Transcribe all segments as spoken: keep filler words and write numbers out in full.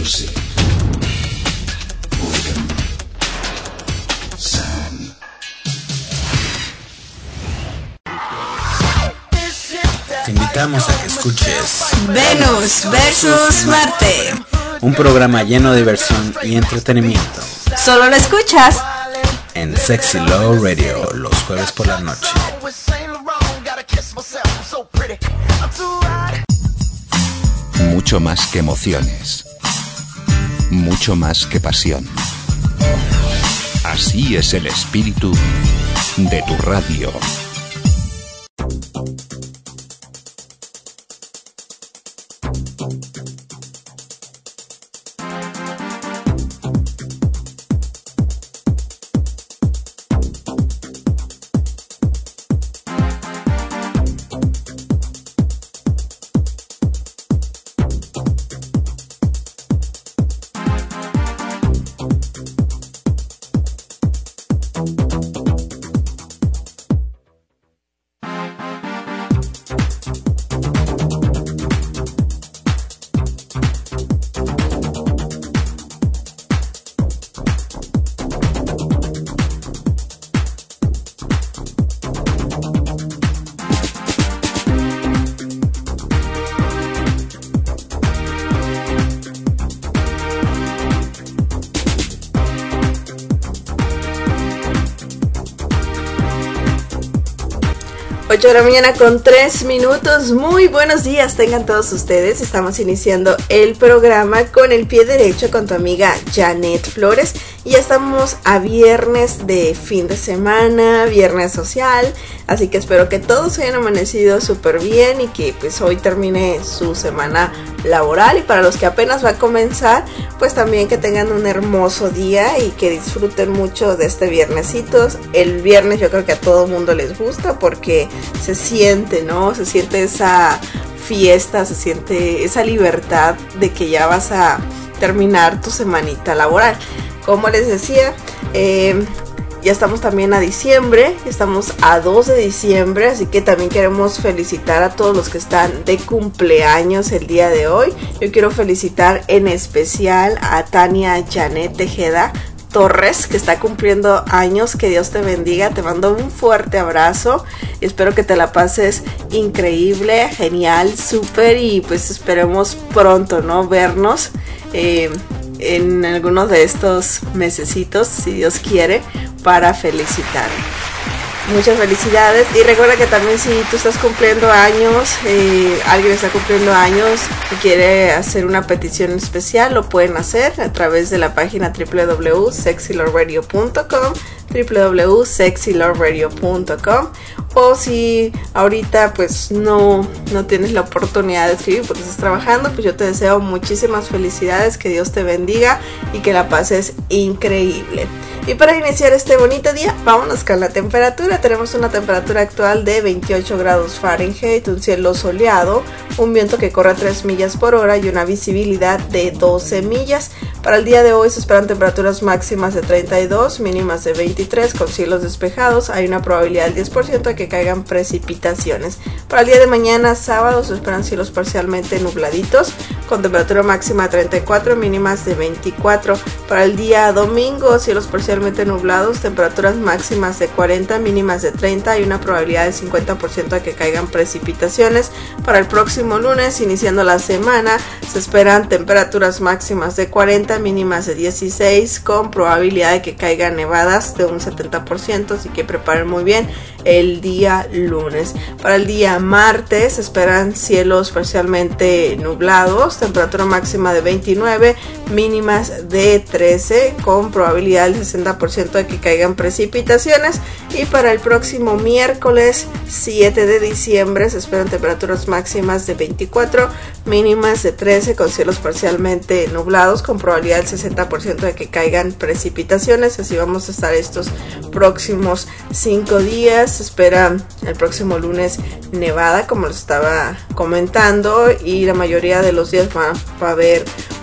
Music. Boredom. Sound. Te invitamos a que escuches Venus versus Marte, un programa lleno de diversión y entretenimiento. Solo lo escuchas en Sexy Love Radio los jueves por la noche. Mucho más que emociones, mucho más que pasión. Así es el espíritu de tu radio. ocho de la mañana con tres minutos. Muy buenos días tengan todos ustedes. Estamos iniciando el programa con el pie derecho con tu amiga Janet Flores. Y ya estamos a viernes de fin de semana, viernes social. Así que espero que todos hayan amanecido súper bien y que pues hoy termine su semana laboral. Y para los que apenas va a comenzar, pues también que tengan un hermoso día y que disfruten mucho de este viernesito. El viernes yo creo que a todo mundo les gusta porque se siente, ¿no? Se siente esa fiesta, se siente esa libertad de que ya vas a terminar tu semanita laboral. Como les decía, eh, ya estamos también a diciembre, estamos a dos de diciembre, así que también queremos felicitar a todos los que están de cumpleaños el día de hoy. Yo quiero felicitar en especial a Tania Janet Tejeda Torres, que está cumpliendo años. Que Dios te bendiga, te mando un fuerte abrazo y espero que te la pases increíble, genial, súper, y pues esperemos pronto, ¿no? Vernos eh, en algunos de estos mesecitos, si Dios quiere, para felicitar. Muchas felicidades. Y recuerda que también si tú estás cumpliendo años, eh, alguien está cumpliendo años y quiere hacer una petición especial, lo pueden hacer a través de la página doble u doble u doble u punto sexy love radio punto com, doble u doble u doble u punto sexy love radio punto com. O si ahorita pues no, no tienes la oportunidad de escribir porque estás trabajando, pues yo te deseo muchísimas felicidades, que Dios te bendiga y que la pases increíble. Y para iniciar este bonito día, vámonos con la temperatura. Tenemos una temperatura actual de veintiocho grados Fahrenheit, un cielo soleado, un viento que corre a tres millas por hora y una visibilidad de doce millas. Para el día de hoy se esperan temperaturas máximas de treinta y dos, mínimas de veintitrés, con cielos despejados. Hay una probabilidad del diez por ciento de que caigan precipitaciones. Para el día de mañana, sábado, se esperan cielos parcialmente nubladitos, con temperatura máxima de treinta y cuatro, mínimas de veinticuatro. Para el día domingo, cielos parcialmente nublados, temperaturas máximas de cuarenta, mínimas de treinta y una probabilidad del cincuenta por ciento de que caigan precipitaciones. Para el próximo lunes, iniciando la semana, se esperan temperaturas máximas de cuarenta, mínimas de dieciséis, con probabilidad de que caigan nevadas de un setenta por ciento, así que preparen muy bien el día lunes. Para el día martes se esperan cielos parcialmente nublados, temperatura máxima de veintinueve, mínimas de trece, con probabilidad del sesenta por ciento de que caigan precipitaciones. Y para el próximo miércoles siete de diciembre se esperan temperaturas máximas de veinticuatro, mínimas de trece, con cielos parcialmente nublados, con probabilidad del sesenta por ciento de que caigan precipitaciones. Así vamos a estar estos próximos cinco días. Se espera el próximo lunes nevada, como les estaba comentando, y la mayoría de los días va, va a haber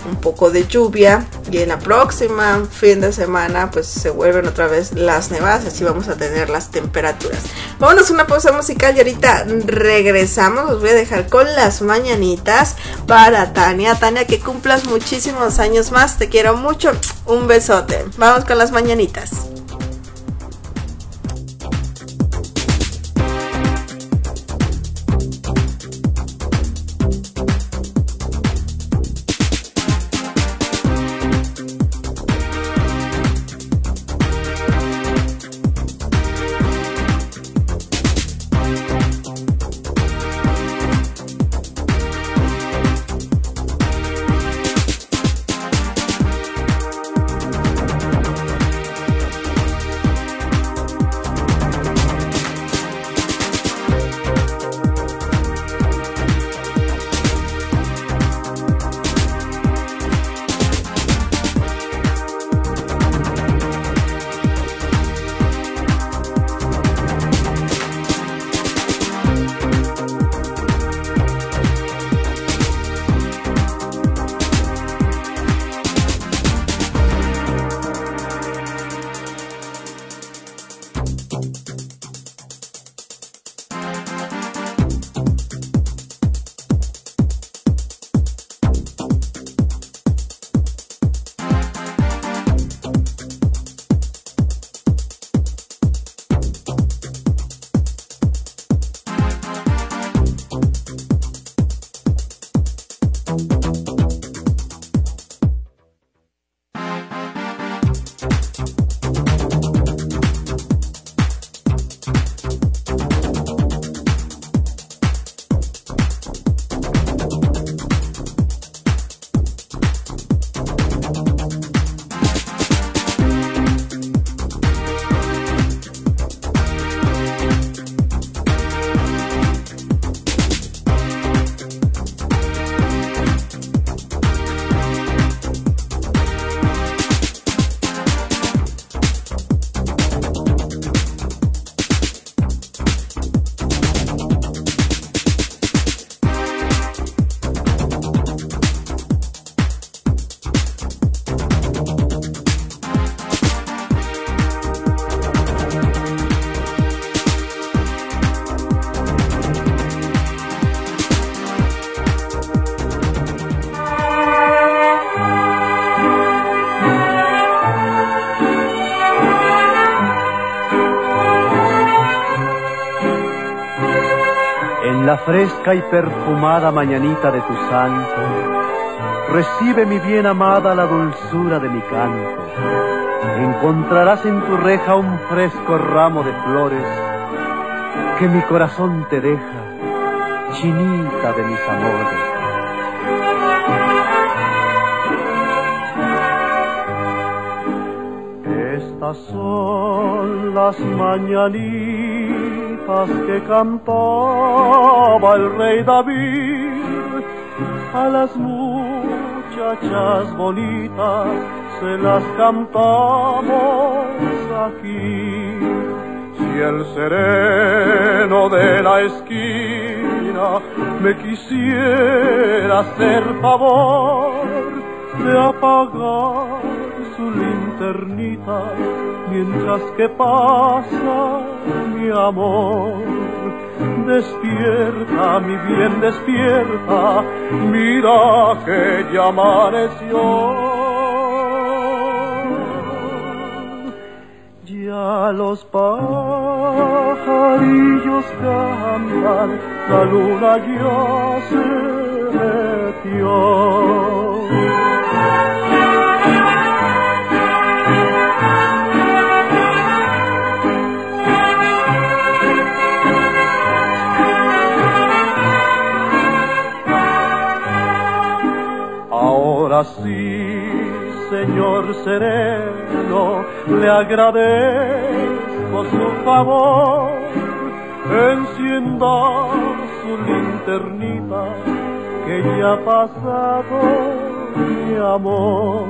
un poco de lluvia, y en la próxima fin de semana pues se vuelven otra vez las nevadas, así vamos a tener las temperaturas. Vámonos a una pausa musical y ahorita regresamos. Los voy a dejar con las mañanitas para Tania. Tania, que cumplas muchísimos años más, te quiero mucho, un besote. Vamos con las mañanitas. La fresca y perfumada mañanita de tu santo, recibe mi bien amada la dulzura de mi canto. Encontrarás en tu reja un fresco ramo de flores que mi corazón te deja, chinita de mis amores. Estas son las mañanitas que cantaba el rey David. A las muchachas bonitas se las cantamos aquí. Si el sereno de la esquina me quisiera hacer favor de apagar su linternita mientras que pasa mi amor. Despierta, mi bien, despierta, mira que ya amaneció. Ya los pajarillos cantan, la luna ya se metió. Ahora sí, señor sereno, le agradezco su favor. Encienda su linternita, que ya ha pasado mi amor.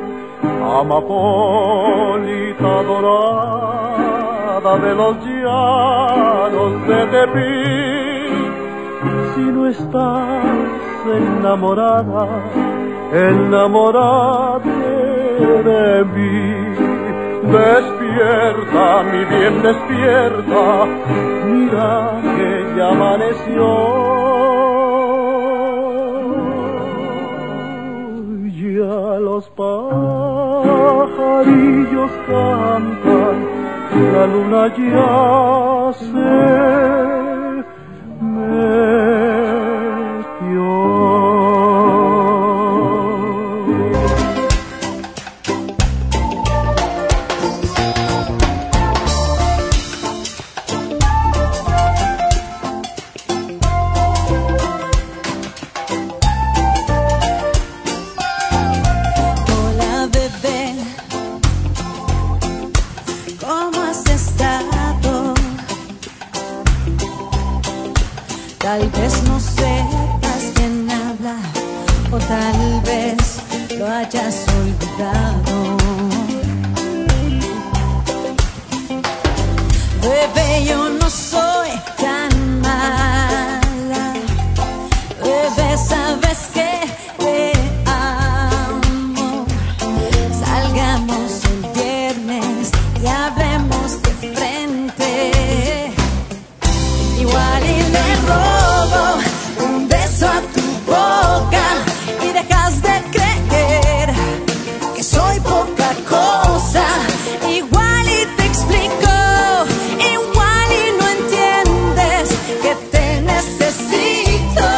Amapolita dorada de los llanos de Tepic, si no estás enamorada, enamórate de mí. Despierta, mi bien, despierta, mira que ya amaneció. Ya los pajarillos cantan, la luna ya se metió. Tal vez no sepas quién habla, o tal vez lo hayas olvidado. Bebé, yo no soy tan mala. Bebé, sabes que te amo. Salgamos el viernes y hablemos de frente. Igual y le robo un beso a tu boca y dejas de creer que soy poca cosa. Igual y te explico, igual y no entiendes que te necesito.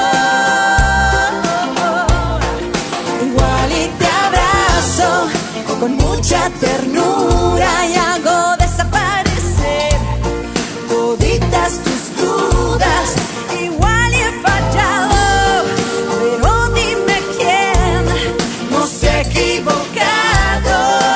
Igual y te abrazo con mucha ternura y hago desaparecer toditas tus dudas. Igual y he fallado, pero dime quién no se ha equivocado.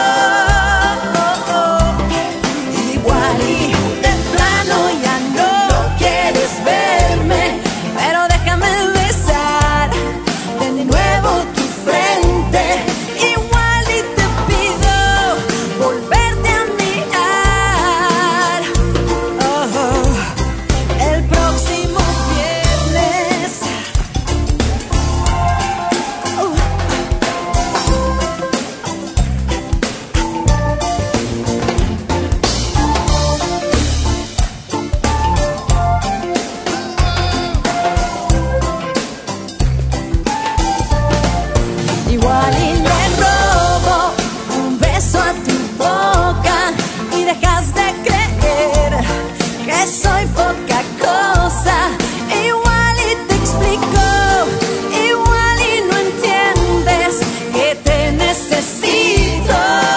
Igual y de plano ya no quieres verme, pero déjame besar de nuevo tu frente. Igual y te pido volverte a mirar. Oh, el próximo viernes. Uh. Igual y le robo un beso a tu boca y dejas de creer que soy poca cosa. Igual y te explico, igual y no entiendes que te necesito.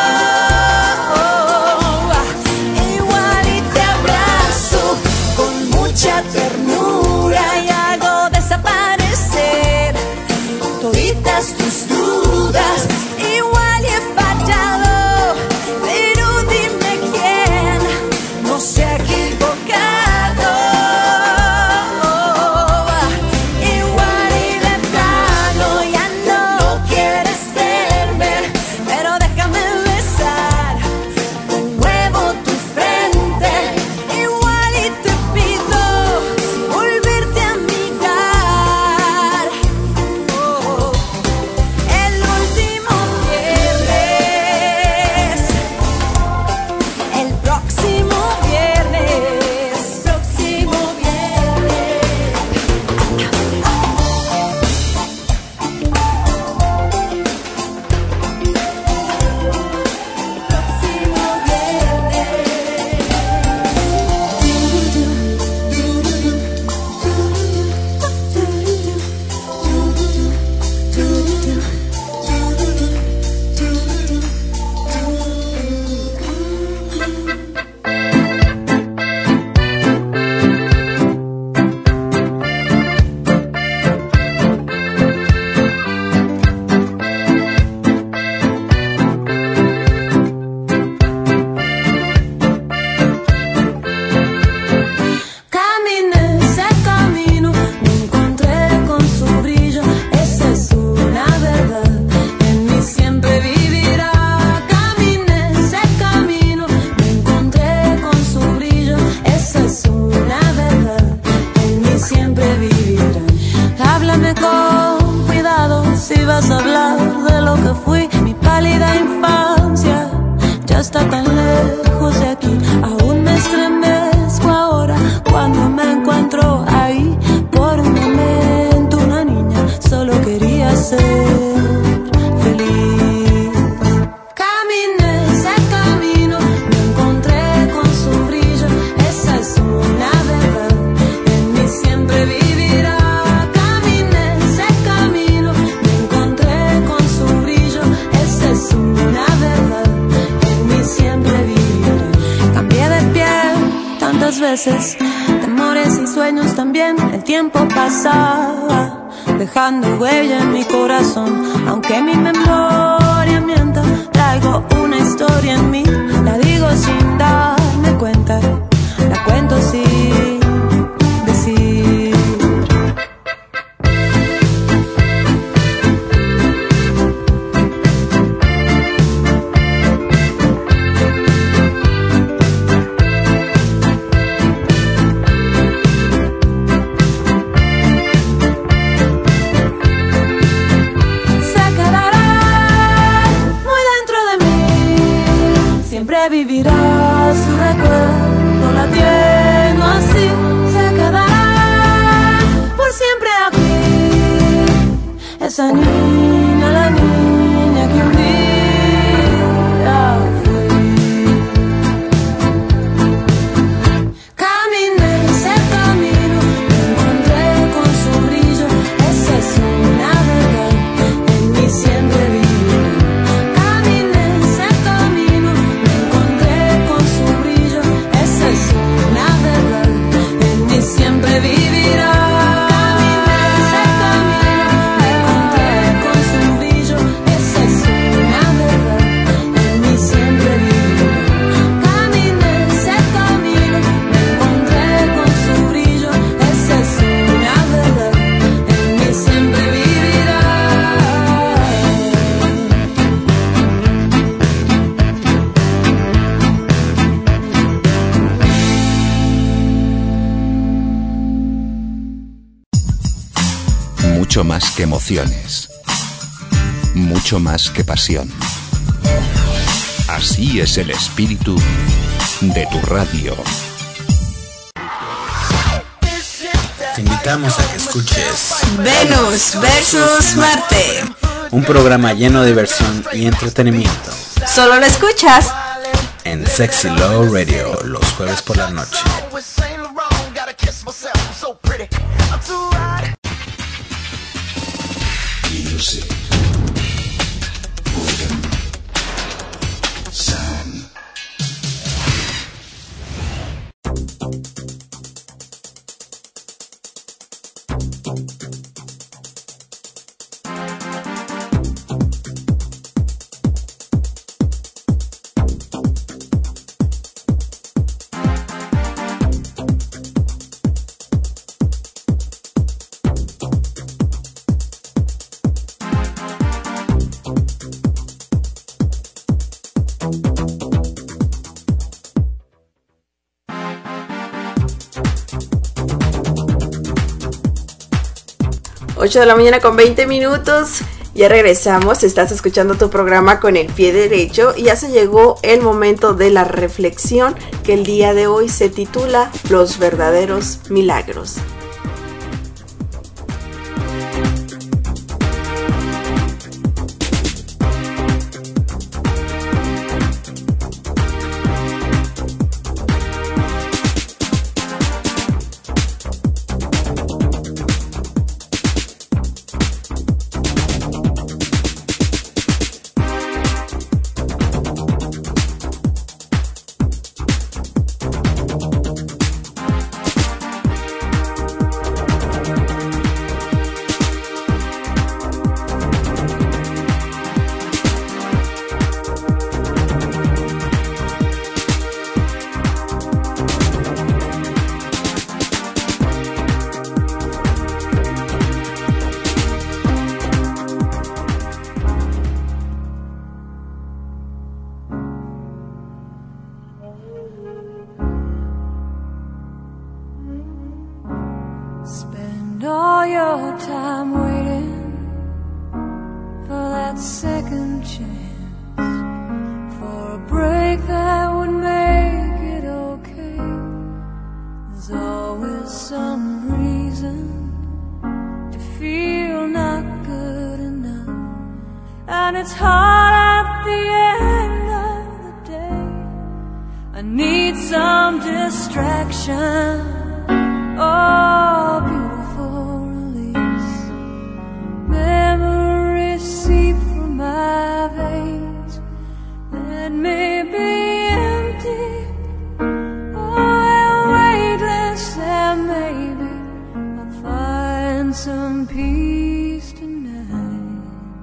Igual y te abrazo con mucha ternura y hago desaparecer toditas tus dudas. Igual y he fallado, pero dime quién no se ha equivocado. Igual y de plano ya no quieres verme, pero déjame besar de nuevo tu frente. Igual y te pido volverte a mirar. Oh, el último viernes. si vas a hablar de lo que fui, mi pálida infancia ya está tan lejos de aquí. Aún me estremezco ahora cuando me encuentro ahí. Por un momento una niña solo quería ser feliz. Caminé ese camino, me encontré con su brillo. Esa es una verdad, en mí siempre vivirá. Caminé ese camino, me encontré con su brillo. Esa es una verdad, en mí siempre vivirá. Cambié de piel tantas veces, temores y sueños también. El tiempo pasaba, dejando huella en mi corazón. Aunque mi memoria mienta, traigo una historia en mí. La digo sin darme cuenta, la cuento sin decir. Vivirá su recuerdo latiendo así, se quedará por siempre aquí. Esa niña, la niña que un día fui. Caminé ese camino, me encontré con su brillo. Esa es una verdad, en mí siempre vivirá. Siempre vivirá. Caminé ese camino, me encontré con su brillo. Esa es una verdad, en mí siempre vivirá. Caminé ese camino, me encontré con su brillo. Esa es una verdad, en mí siempre vivirá. Mucho más que emociones, mucho más que pasión. Así es el espíritu de tu radio. Te invitamos a que escuches Venus versus Marte. un programa lleno de diversión y entretenimiento Solo lo escuchas en Sexy Low Radio los jueves por la noche. Music. Rhythm. Sound. ocho de la mañana con veinte minutos. Ya regresamos, estás escuchando tu programa Con el Pie Derecho y ya se llegó el momento de la reflexión que el día de hoy se titula Los verdaderos milagros. that second chance for a break that would make it okay. There's always some reason to feel not good enough, and it's hard at the end of the day. I need some distraction, oh, beautiful release. Memories seep from my veins that may be empty, oh, weightless, and maybe I'll find some peace tonight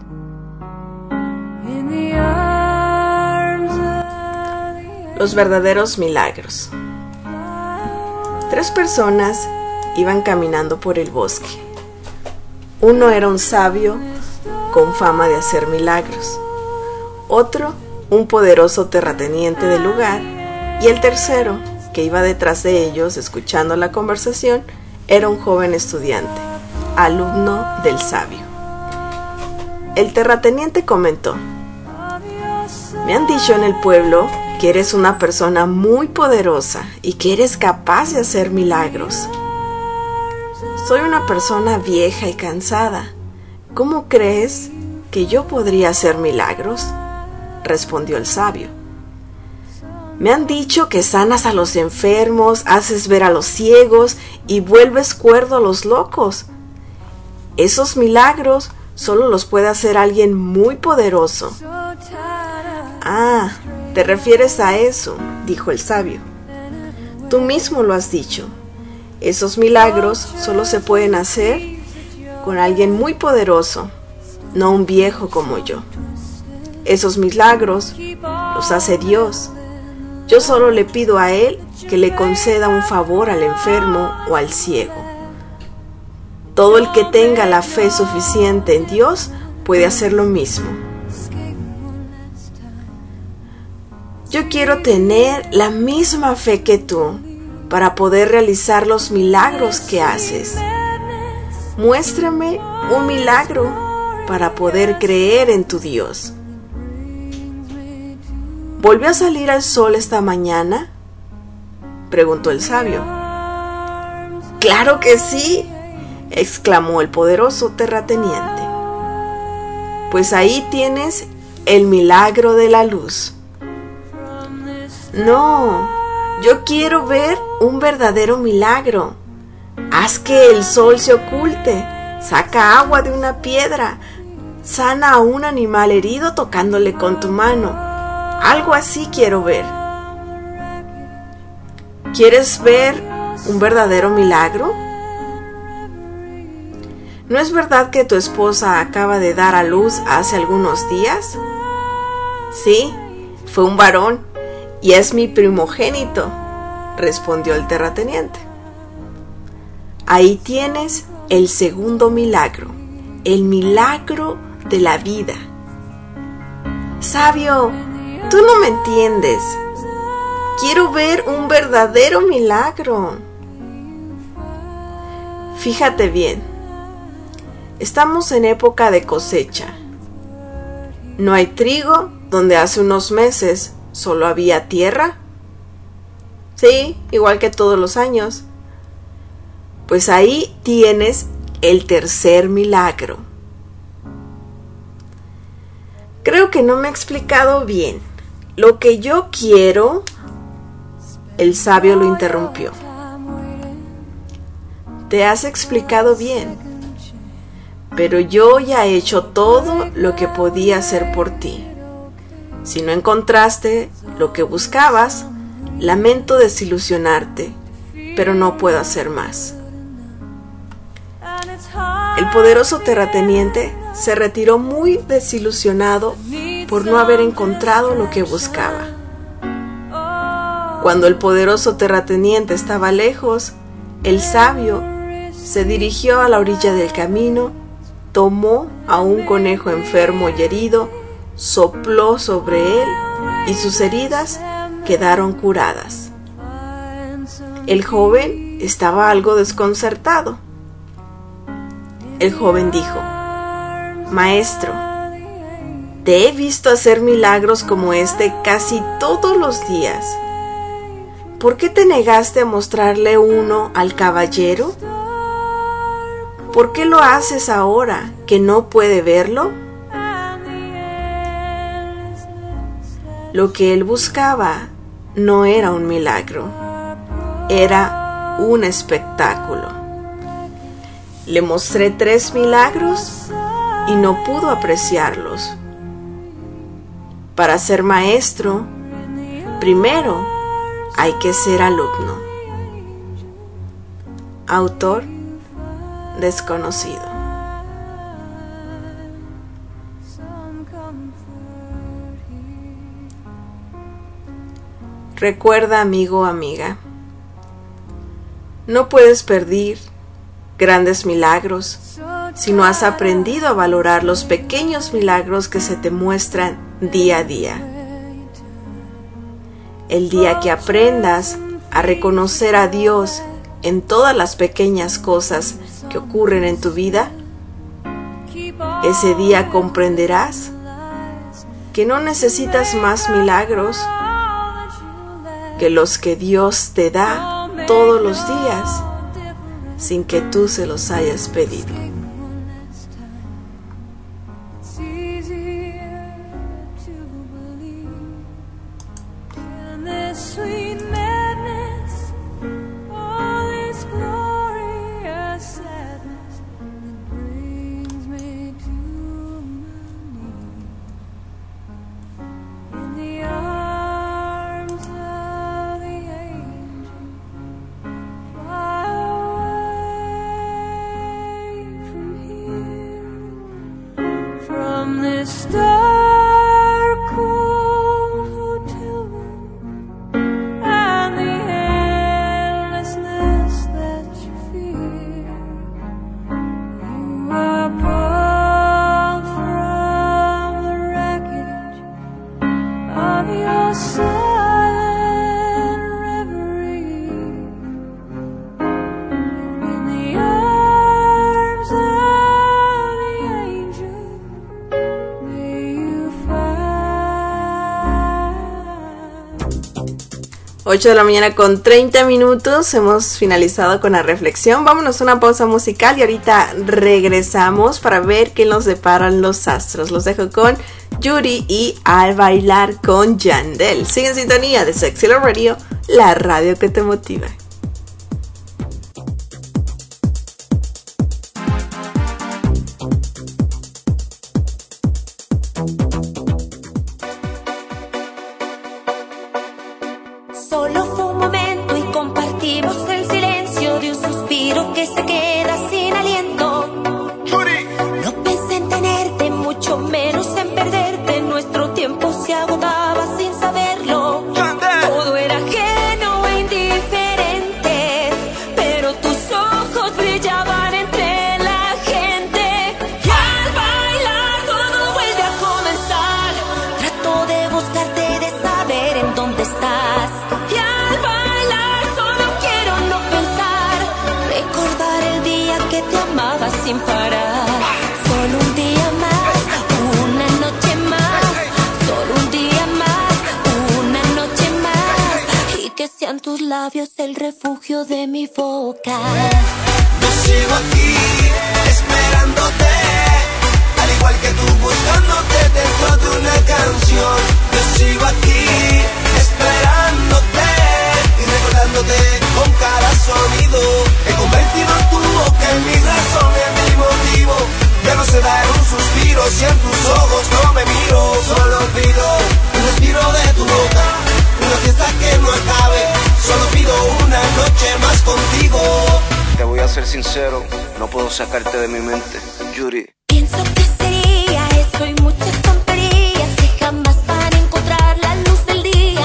in the arms of the Los verdaderos milagros. Tres personas iban caminando por el bosque. Uno era un sabio con fama de hacer milagros, otro un poderoso terrateniente del lugar, y el tercero, que iba detrás de ellos escuchando la conversación, era un joven estudiante, alumno del sabio. El terrateniente comentó: me han dicho en el pueblo que eres una persona muy poderosa y que eres capaz de hacer milagros. Soy una persona vieja y cansada. ¿Cómo crees que yo podría hacer milagros?, respondió el sabio. Me han dicho que sanas a los enfermos, haces ver a los ciegos y vuelves cuerdo a los locos. Esos milagros solo los puede hacer alguien muy poderoso. Ah, ¿te refieres a eso?, dijo el sabio. Tú mismo lo has dicho. Esos milagros solo se pueden hacer con alguien muy poderoso, no un viejo como yo. Esos milagros los hace Dios. Yo solo le pido a Él que le conceda un favor al enfermo o al ciego. Todo el que tenga la fe suficiente en Dios puede hacer lo mismo. Yo quiero tener la misma fe que tú para poder realizar los milagros que haces. Muéstrame un milagro para poder creer en tu Dios. ¿Volvió a salir el sol esta mañana?, preguntó el sabio. ¡Claro que sí!, exclamó el poderoso terrateniente. Pues ahí tienes el milagro de la luz. No, yo quiero ver un verdadero milagro. Haz que el sol se oculte, saca agua de una piedra, sana a un animal herido tocándole con tu mano. Algo así quiero ver. ¿Quieres ver un verdadero milagro? ¿No es verdad que tu esposa acaba de dar a luz hace algunos días? Sí, fue un varón y es mi primogénito, respondió el terrateniente. Ahí tienes el segundo milagro, el milagro de la vida. Sabio, tú no me entiendes. Quiero ver un verdadero milagro. Fíjate bien. Estamos en época de cosecha. ¿No hay trigo donde hace unos meses solo había tierra? Sí, igual que todos los años. Pues ahí tienes el tercer milagro. Creo que no me he explicado bien. Lo que yo quiero... El sabio lo interrumpió. Te has explicado bien, pero yo ya he hecho todo lo que podía hacer por ti. Si no encontraste lo que buscabas, lamento desilusionarte, pero no puedo hacer más. El poderoso terrateniente se retiró muy desilusionado por no haber encontrado lo que buscaba. Cuando el poderoso terrateniente estaba lejos, el sabio se dirigió a la orilla del camino, tomó a un conejo enfermo y herido, sopló sobre él y sus heridas quedaron curadas. El joven estaba algo desconcertado. El joven dijo: Maestro, Te he visto hacer milagros como este casi todos los días. ¿Por qué te negaste a mostrarle uno al caballero? ¿Por qué lo haces ahora que no puede verlo? Lo que él buscaba no era un milagro, era un espectáculo. Le mostré tres milagros y no pudo apreciarlos. Para ser maestro, primero hay que ser alumno. Autor desconocido. Recuerda, amigo o amiga, no puedes pedir grandes milagros si no has aprendido a valorar los pequeños milagros que se te muestran día a día. El día que aprendas a reconocer a Dios en todas las pequeñas cosas que ocurren en tu vida, ese día comprenderás que no necesitas más milagros que los que Dios te da todos los días sin que tú se los hayas pedido. ocho de la mañana con treinta minutos, hemos finalizado con la reflexión. Vámonos a una pausa musical y ahorita regresamos para ver qué nos deparan los astros. Los dejo con Yuri y Al Bailar con Yandel. Sigue en sintonía de Sexy Love Radio, la radio que te motiva. El refugio de mi boca. Yo sigo aquí esperándote, al igual que tú buscándote dentro de una canción. Yo sigo aquí esperándote y recordándote con cada sonido. He convertido tu boca en mi razón, en mi motivo. Ya no se da en un suspiro si en tus ojos no me miro. Solo pido un respiro de tu boca, una fiesta que no acabe. Solo pido una noche más contigo. Te voy a ser sincero, no puedo sacarte de mi mente, Yuri. Pienso que sería eso y muchas tonterías que jamás van a encontrar la luz del día.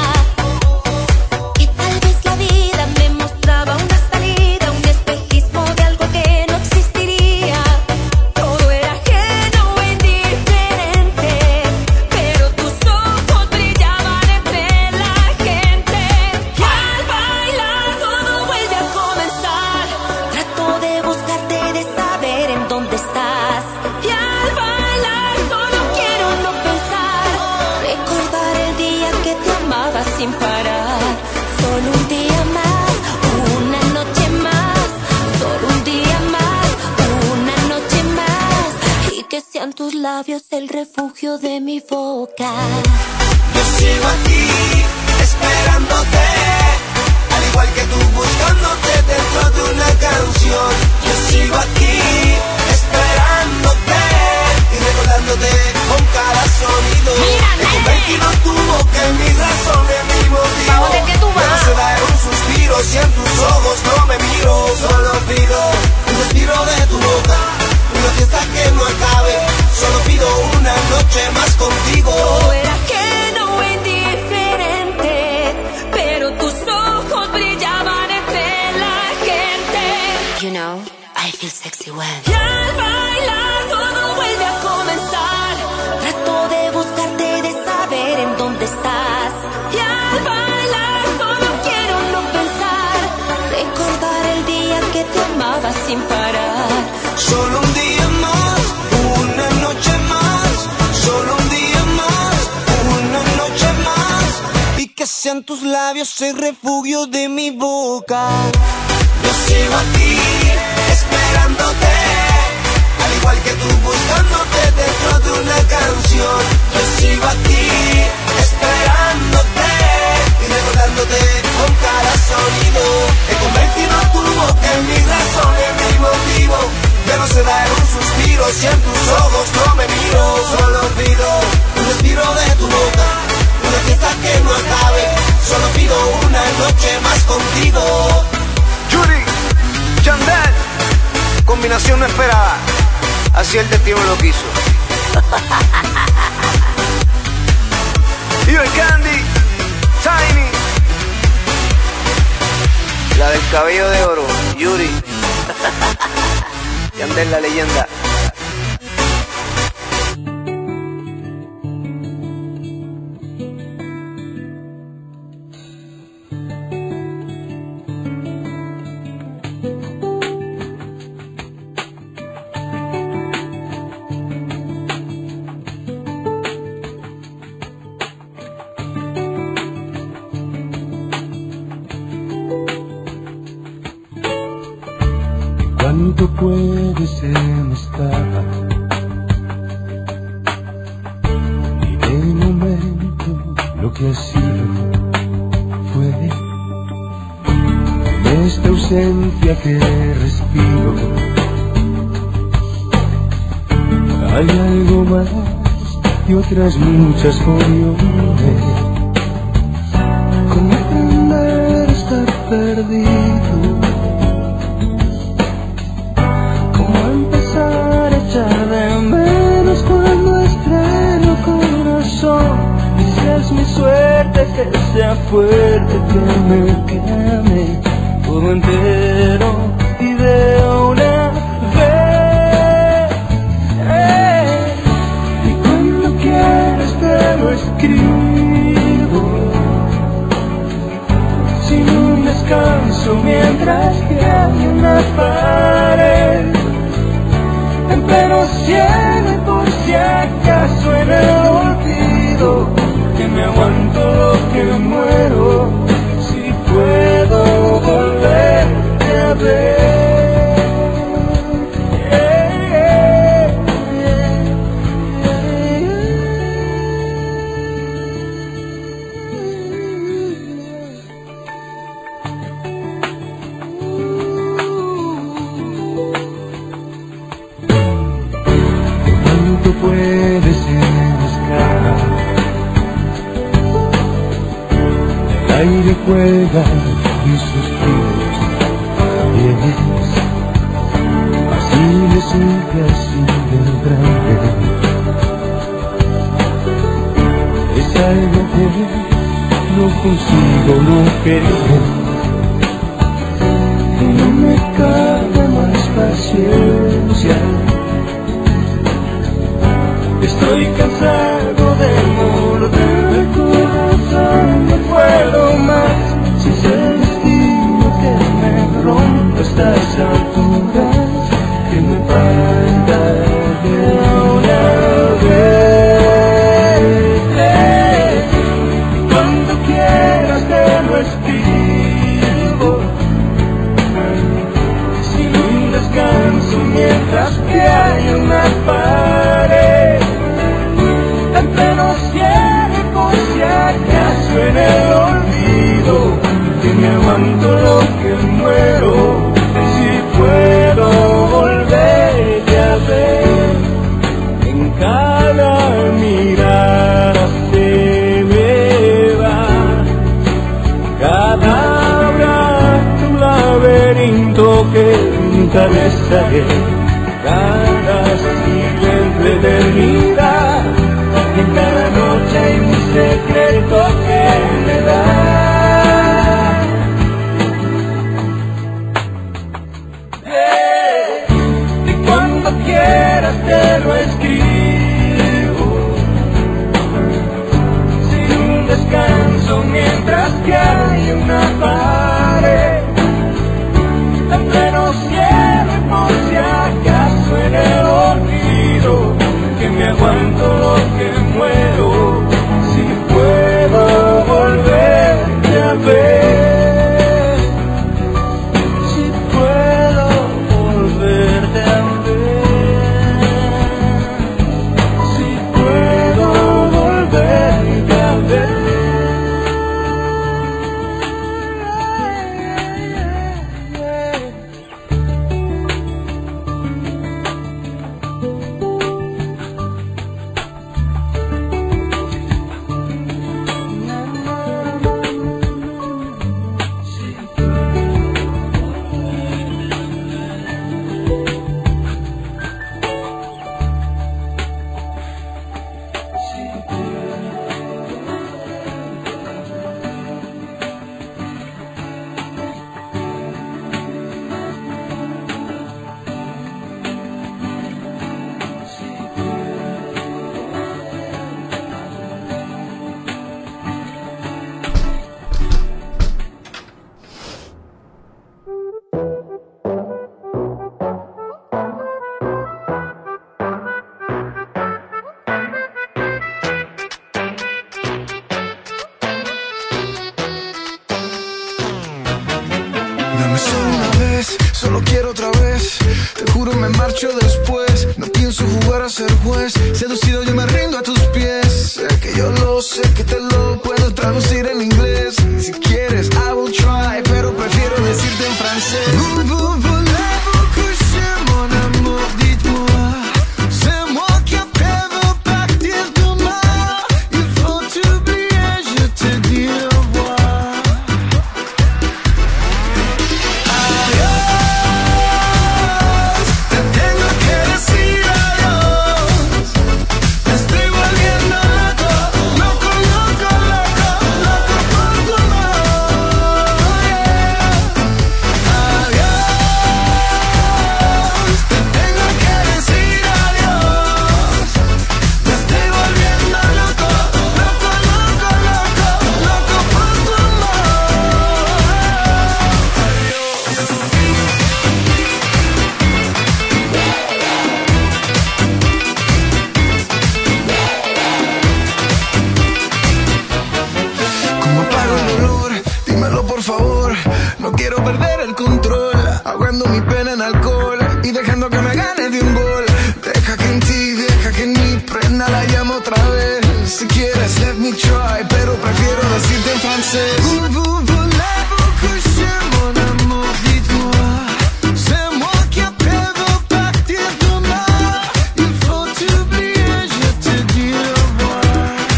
Y tal vez la vida me mostraba una salida, un espejismo de algo que no existiría. Todo era ajeno e indiferente, pero tus ojos brillaban entre la gente. Y al bailar todo vuelve a comenzar. Trato de buscarte, de saber en dónde estás. sean tus labios el refugio de mi boca. Yo sigo aquí, esperándote, al igual que tú buscándote dentro de una canción. Yo sigo aquí, esperándote y recordándote con cada sonido. He convertido tu boca en mi razón, en mi motivo. ¿A dónde que tú vas? Pero se da en un suspiro si en tus ojos no me miro. Solo pido un respiro de tu boca, una fiesta que no acabe. Solo pido una noche más contigo. Todo era ajeno e indiferente, pero tus ojos brillaban entre la gente. You know, I feel sexy when. Y al bailar todo vuelve a comenzar. Trato de buscarte, de saber en dónde estás. Y al bailar solo quiero no pensar, recordar el día que te amaba sin parar. Solo un día más, una noche más. Solo un día más, una noche más. Y que sean tus labios el refugio de mi boca. Yo sigo aquí, esperándote, al igual que tú buscándote dentro de una canción. Yo sigo aquí, esperándote y recordándote con cada sonido. He convertido tu boca en mi razón, en mi motivo. Pero se da en un suspiro si en tus ojos no me miro. Solo pido un respiro de tu boca, una fiesta que no acabe. Solo pido una noche más contigo. Yuri, Chandel, combinación no esperada. Así el destino lo quiso. Y el Candy, Tiny, la del cabello de oro, Yuri. Yandel la leyenda. ¿Cuánto puedes estar? Y de momento lo que ha sido fue en esta ausencia que respiro. Hay algo más y otras muchas opciones. ¿Cómo aprender a estar perdido? Echar de menos cuando estreno corazón. Y si es mi suerte que sea fuerte, que me queme todo entero y de una vez. Y cuando quieras te lo escribo, sin un descanso mientras que hay una pared. Pero siempre por si acaso en el olvido, que me aguanto lo que muero, si puedo volverte a ver. Yeah, yeah, ¿cuánto puedes buscar? El aire juega y suspiros también. Así le sigue así de grande. Es algo que no consigo, no querer. Y no me cabe más paciencia. Estoy cansado de morder el corazón, no puedo más. Si es el destino que me rompe a estas alturas, que me falta de una vez. Cuando quieras te lo escribo, sin un descanso mientras que hay una pared. nunca besaré. Cada siglo entre eternidad, en cada noche hay un secreto que me da. Quieras te lo escribo, sin un descanso mientras que hay una pared en pleno cielo y por si acaso en el olvido que me aguanto lo que muero, si puedo volverte a ver, si puedo volverte a ver. Seducido yo me rindo a tus pies. Sé que yo lo sé, que te lo puedo traducir en inglés. Si quieres, I will try, pero prefiero decirte en francés. Voulez-vous coucher mon amour, dites-moi. C'est moi qui appelle partir demain. Il faut t'oublier, je te dis au revoir. Adiós, te tengo que decir adiós. Estoy volviendo loco, loco, loco, loco, loco por tu amor. Adiós, te tengo que decir adiós. Me estoy volviendo loco, loco, loco, loco, loco por tu ¿Cómo apago el dolor? Dímelo por favor. No quiero perder el control, ahogando mi pena en alcohol y dejando que me gane de un gol. Deja que en ti, deja que en mí prenda la llama otra vez. Si quieres, let me try, pero prefiero decirte en francés. Voulez-vous coucher mon amour, dites-moi. C'est moi qui appelle partir demain. Il faut t'oublier, je te dis au revoir.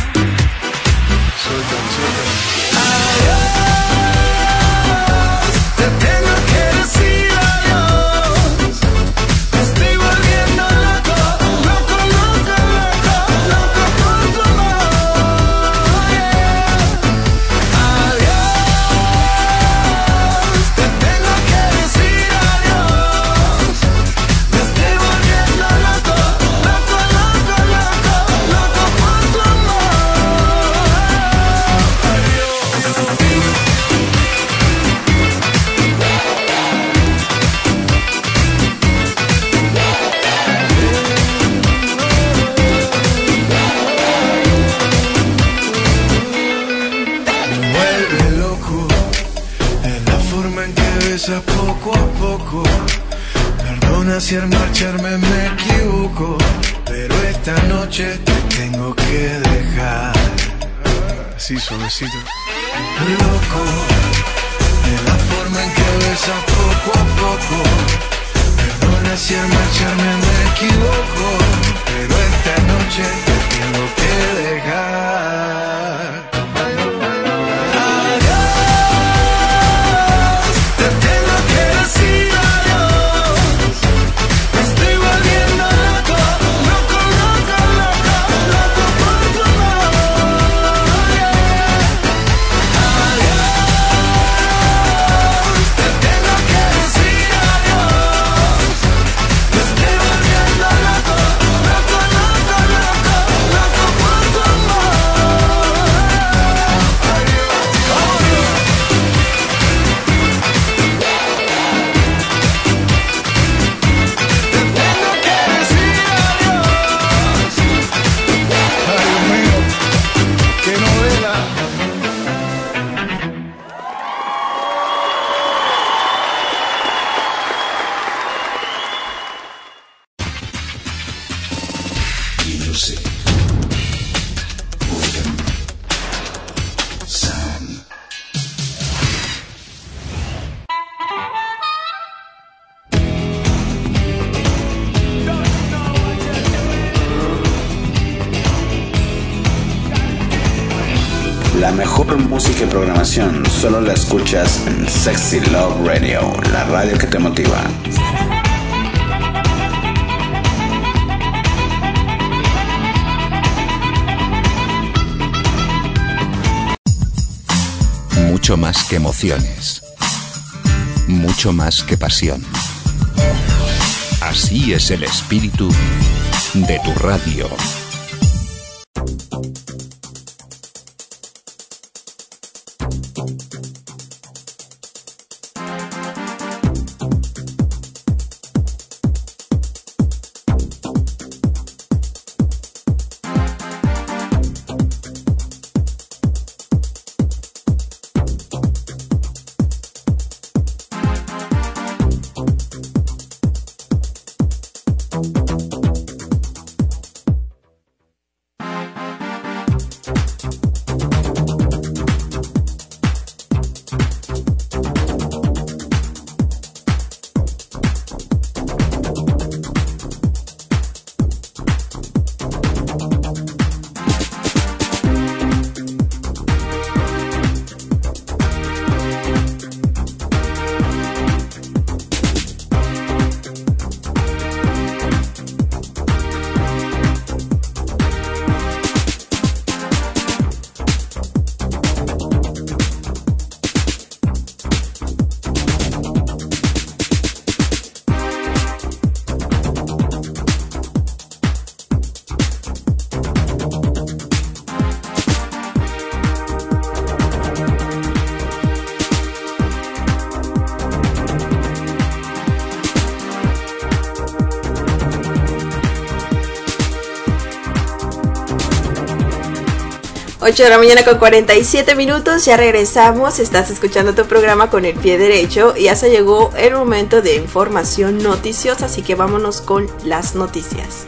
Adiós, te tengo que decir adiós. Estoy volviendo loco, loco, loco, loco, loco por tu amor. Adiós, te tengo que decir adiós. Me estoy volviendo loco, loco, loco, loco, loco por tu amor. Me vuelve loco, es la forma en que besas poco a poco. Perdona si al marcharme me equivoco, pero esta noche te tengo que dejar. Así suavecito. Loco, es la forma en que besas poco a poco. Perdona si al marcharme me equivoco, pero esta noche te tengo que dejar. Adiós, te tengo que decir adiós. La mejor música y programación solo la escuchas en Sexy Love Radio, la radio que te motiva. Mucho más que emociones, mucho más que pasión. Así es el espíritu de tu radio. ocho de la mañana con cuarenta y siete minutos, ya regresamos, estás escuchando tu programa con el pie derecho y ya se llegó el momento de información noticiosa, así que vámonos con las noticias.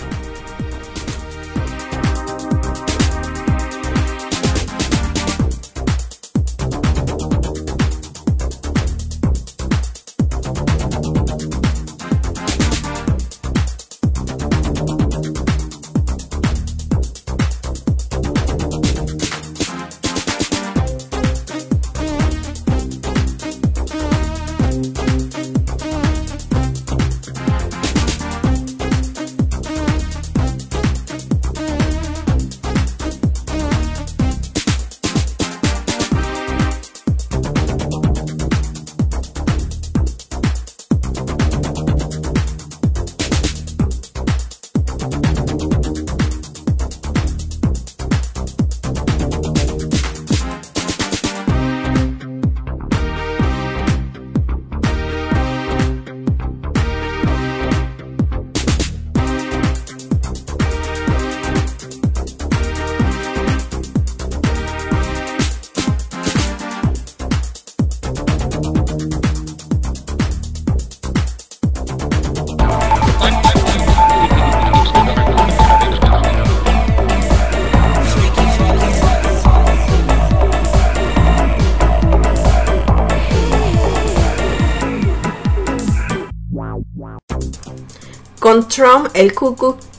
Con Trump, el Ku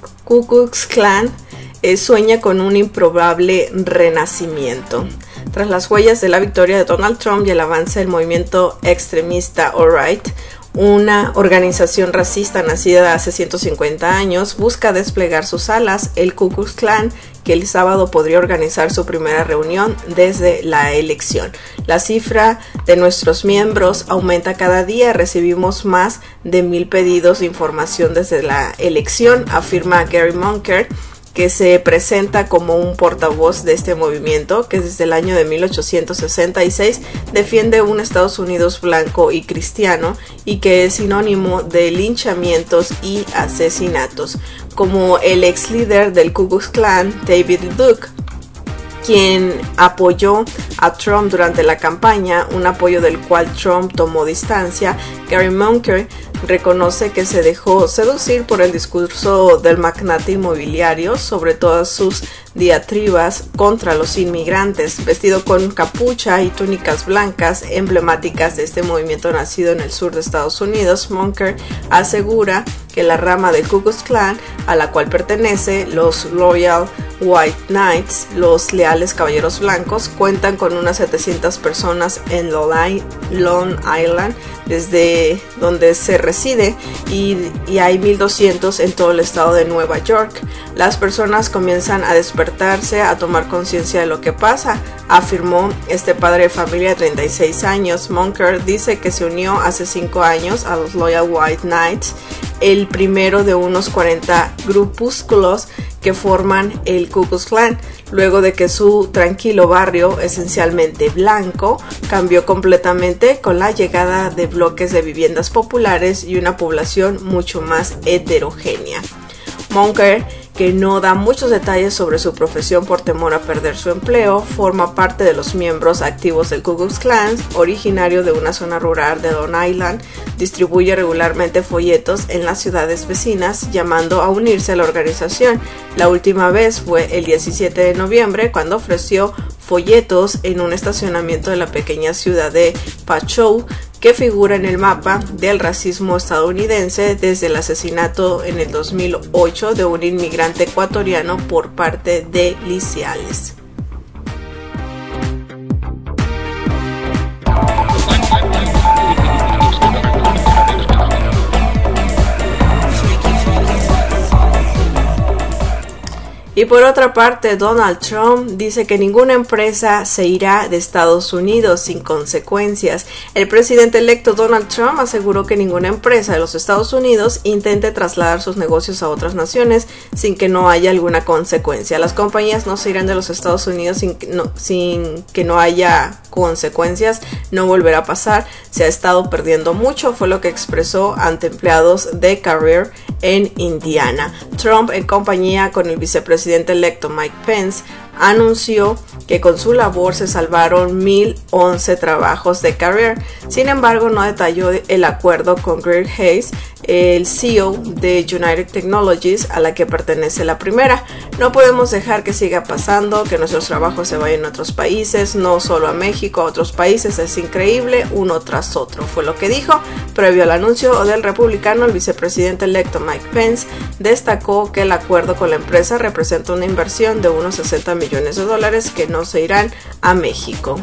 Klux Klan eh, sueña con un improbable renacimiento. Tras las huellas de la victoria de Donald Trump y el avance del movimiento extremista Alt-Right, una organización racista nacida hace ciento cincuenta años, busca desplegar sus alas. El Ku Klux Klan, que el sábado podría organizar su primera reunión desde la elección. La cifra de nuestros miembros aumenta cada día. Recibimos más de mil pedidos de información desde la elección, afirma Gary Monker, que se presenta como un portavoz de este movimiento, que desde el año de mil ochocientos sesenta y seis defiende un Estados Unidos blanco y cristiano y que es sinónimo de linchamientos y asesinatos, como el ex líder del Ku Klux Klan, David Duke, quien apoyó a Trump durante la campaña, un apoyo del cual Trump tomó distancia. Gary Monker reconoce que se dejó seducir por el discurso del magnate inmobiliario sobre todas sus diatribas contra los inmigrantes. Vestido con capucha y túnicas blancas emblemáticas de este movimiento nacido en el sur de Estados Unidos, Monker asegura que la rama del Ku Klux Klan a la cual pertenece, los Loyal White Knights, los leales caballeros blancos, cuentan con unas setecientas personas en Long Island, desde donde se reside, y, y hay mil doscientos en todo el estado de Nueva York. Las personas comienzan a despertarse, a tomar conciencia de lo que pasa, afirmó este padre de familia de treinta y seis años. Monker dice que se unió hace cinco años a los Loyal White Knights, el primero de unos cuarenta grupúsculos que forman el Ku Klux Klan, luego de que su tranquilo barrio, esencialmente blanco, cambió completamente con la llegada de bloques de viviendas populares y una población mucho más heterogénea. Monker, que no da muchos detalles sobre su profesión por temor a perder su empleo, forma parte de los miembros activos del Ku Klux Klan, originario de una zona rural de Long Island. Distribuye regularmente folletos en las ciudades vecinas, llamando a unirse a la organización. La última vez fue el diecisiete de noviembre, cuando ofreció folletos en un estacionamiento de la pequeña ciudad de Pachogue, que figura en el mapa del racismo estadounidense desde el asesinato en el dos mil ocho de un inmigrante ecuatoriano por parte de liciales. Y por otra parte, Donald Trump dice que ninguna empresa se irá de Estados Unidos sin consecuencias. El presidente electo Donald Trump aseguró que ninguna empresa de los Estados Unidos intente trasladar sus negocios a otras naciones sin que no haya alguna consecuencia. Las compañías no se irán de los Estados Unidos sin, no, sin que no haya consecuencias. No volverá a pasar. Se ha estado perdiendo mucho, fue lo que expresó ante empleados de Carrier en Indiana. Trump, en compañía con el vicepresidente electo Mike Pence, anunció que con su labor se salvaron mil once trabajos de Carrier. Sin embargo, no detalló el acuerdo con Greg Hayes, el C E O de United Technologies, a la que pertenece la primera. No podemos dejar que siga pasando, que nuestros trabajos se vayan a otros países, no solo a México, a otros países. Es increíble, uno tras otro, fue lo que dijo. Previo al anuncio del republicano, el vicepresidente electo Mike Pence destacó que el acuerdo con la empresa representa una inversión de unos sesenta millones de dólares que no se irán a México.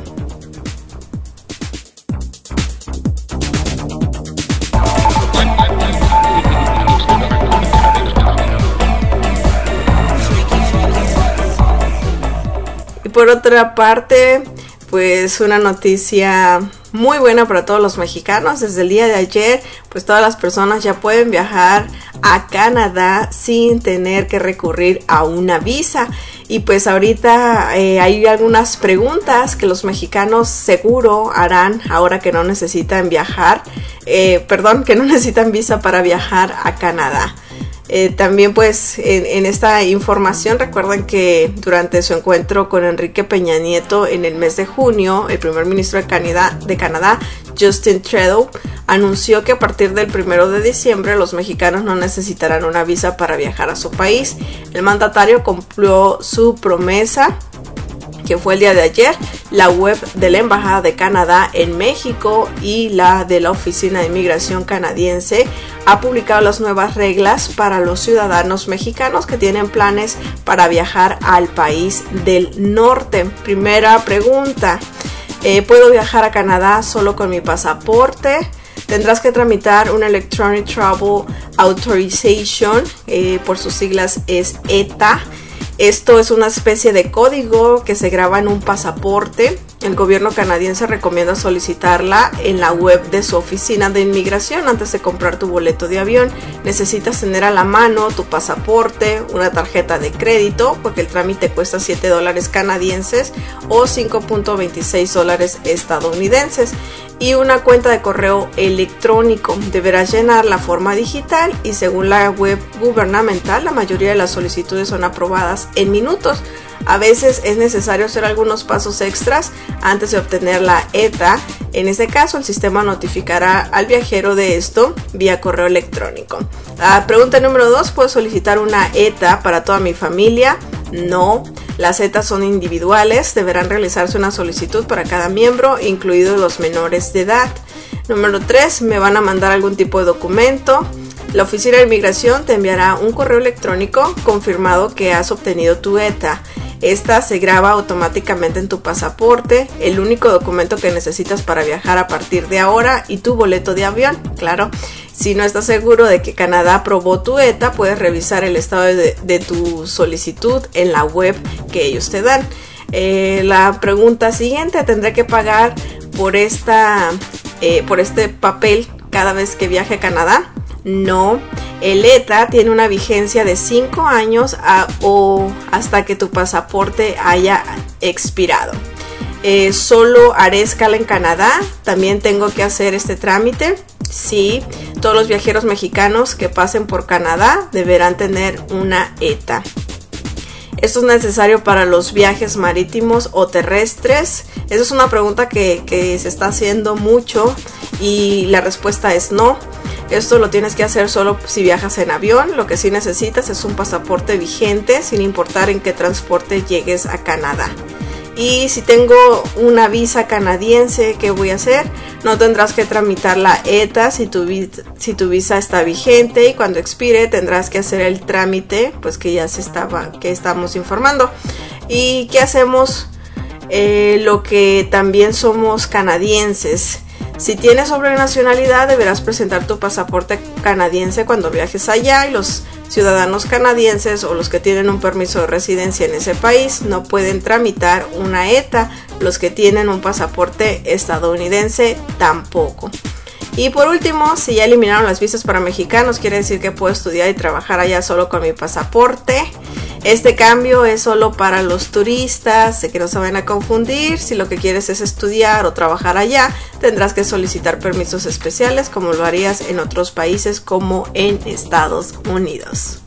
Y por otra parte, pues una noticia muy buena para todos los mexicanos. Desde el día de ayer, pues todas las personas ya pueden viajar a Canadá sin tener que recurrir a una visa. Y pues ahorita eh, hay algunas preguntas que los mexicanos seguro harán ahora que no necesitan viajar, eh, perdón, que no necesitan visa para viajar a Canadá. Eh, también pues en, en esta información recuerden que durante su encuentro con Enrique Peña Nieto en el mes de junio, el primer ministro de Canadá, de Canadá, Justin Trudeau, anunció que a partir del primero de diciembre los mexicanos no necesitarán una visa para viajar a su país. El mandatario cumplió su promesa, que fue el día de ayer. La web de la Embajada de Canadá en México y la de la Oficina de Inmigración canadiense ha publicado las nuevas reglas para los ciudadanos mexicanos que tienen planes para viajar al país del norte. Primera pregunta, eh, ¿puedo viajar a Canadá solo con mi pasaporte? Tendrás que tramitar un Electronic Travel Authorization, eh, por sus siglas es E T A. Esto es una especie de código que se graba en un pasaporte. El gobierno canadiense recomienda solicitarla en la web de su oficina de inmigración antes de comprar tu boleto de avión. Necesitas tener a la mano tu pasaporte, una tarjeta de crédito, porque el trámite cuesta siete dólares canadienses o cinco punto veintiséis dólares estadounidenses, y una cuenta de correo electrónico. Deberás llenar la forma digital y según la web gubernamental, la mayoría de las solicitudes son aprobadas en minutos. A veces es necesario hacer algunos pasos extras antes de obtener la E T A, En ese caso, el sistema notificará al viajero de esto vía correo electrónico. La pregunta número dos, ¿puedo solicitar una E T A para toda mi familia? No, las E T As son individuales, deberán realizarse una solicitud para cada miembro, incluidos los menores de edad. Número tres, ¿me van a mandar algún tipo de documento? La Oficina de Inmigración te enviará un correo electrónico confirmado que has obtenido tu E T A. Esta se graba automáticamente en tu pasaporte, el único documento que necesitas para viajar a partir de ahora, y tu boleto de avión, claro. Si no estás seguro de que Canadá aprobó tu E T A, puedes revisar el estado de, de tu solicitud en la web que ellos te dan. Eh, la pregunta siguiente, ¿tendré que pagar por, esta, eh, por este papel cada vez que viaje a Canadá? No, el E T A tiene una vigencia de cinco años a, o hasta que tu pasaporte haya expirado. Eh, solo haré escala en Canadá, también tengo que hacer este trámite. Sí, todos los viajeros mexicanos que pasen por Canadá deberán tener una E T A. Esto es necesario para los viajes marítimos o terrestres. Esa es una pregunta que, que se está haciendo mucho y la respuesta es no. Esto lo tienes que hacer solo si viajas en avión. Lo que sí necesitas es un pasaporte vigente, sin importar en qué transporte llegues a Canadá. Y si tengo una visa canadiense, ¿qué voy a hacer? No tendrás que tramitar la E T A si tu, si tu visa está vigente, y cuando expire tendrás que hacer el trámite, pues que ya se estaba, que estamos informando. ¿Y qué hacemos? Eh, lo que también somos canadienses. Si tienes doble nacionalidad, deberás presentar tu pasaporte canadiense cuando viajes allá, y los ciudadanos canadienses o los que tienen un permiso de residencia en ese país no pueden tramitar una E T A. Los que tienen un pasaporte estadounidense tampoco. Y por último, si ya eliminaron las visas para mexicanos, quiere decir que puedo estudiar y trabajar allá solo con mi pasaporte. Este cambio es solo para los turistas, de que no se vayan a confundir. Si lo que quieres es estudiar o trabajar allá, tendrás que solicitar permisos especiales como lo harías en otros países como en Estados Unidos.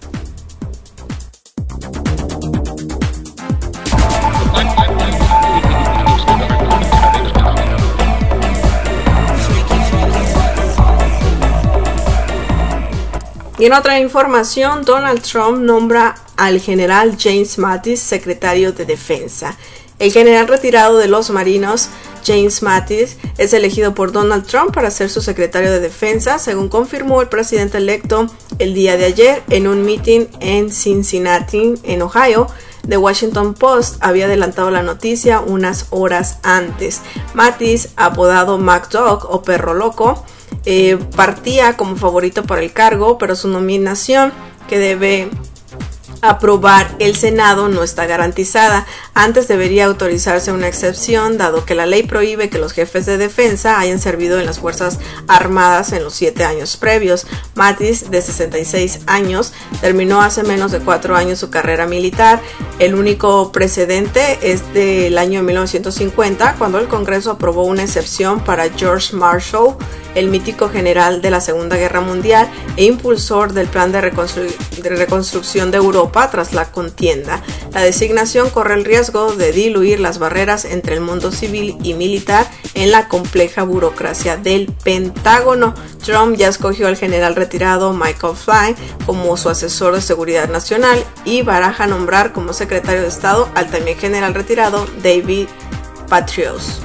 Y en otra información, Donald Trump nombra al general James Mattis secretario de Defensa. El general retirado de los marinos, James Mattis, es elegido por Donald Trump para ser su secretario de Defensa, según confirmó el presidente electo el día de ayer en un meeting en Cincinnati, en Ohio. The Washington Post había adelantado la noticia unas horas antes. Mattis, apodado MacDog o Perro Loco, eh, partía como favorito para el cargo, pero su nominación, que debe aprobar el Senado, no está garantizada. Antes debería autorizarse una excepción, dado que la ley prohíbe que los jefes de defensa hayan servido en las Fuerzas Armadas en los siete años previos. Mattis, de sesenta y seis años, terminó hace menos de cuatro años su carrera militar. El único precedente es del año mil novecientos cincuenta, cuando el Congreso aprobó una excepción para George Marshall, el mítico general de la Segunda Guerra Mundial e impulsor del plan de, reconstru- de reconstrucción de Europa tras la contienda. La designación corre el riesgo de diluir las barreras entre el mundo civil y militar en la compleja burocracia del Pentágono. Trump ya escogió al general retirado Michael Flynn como su asesor de seguridad nacional y baraja nombrar como secretario de Estado al también general retirado David Petraeus.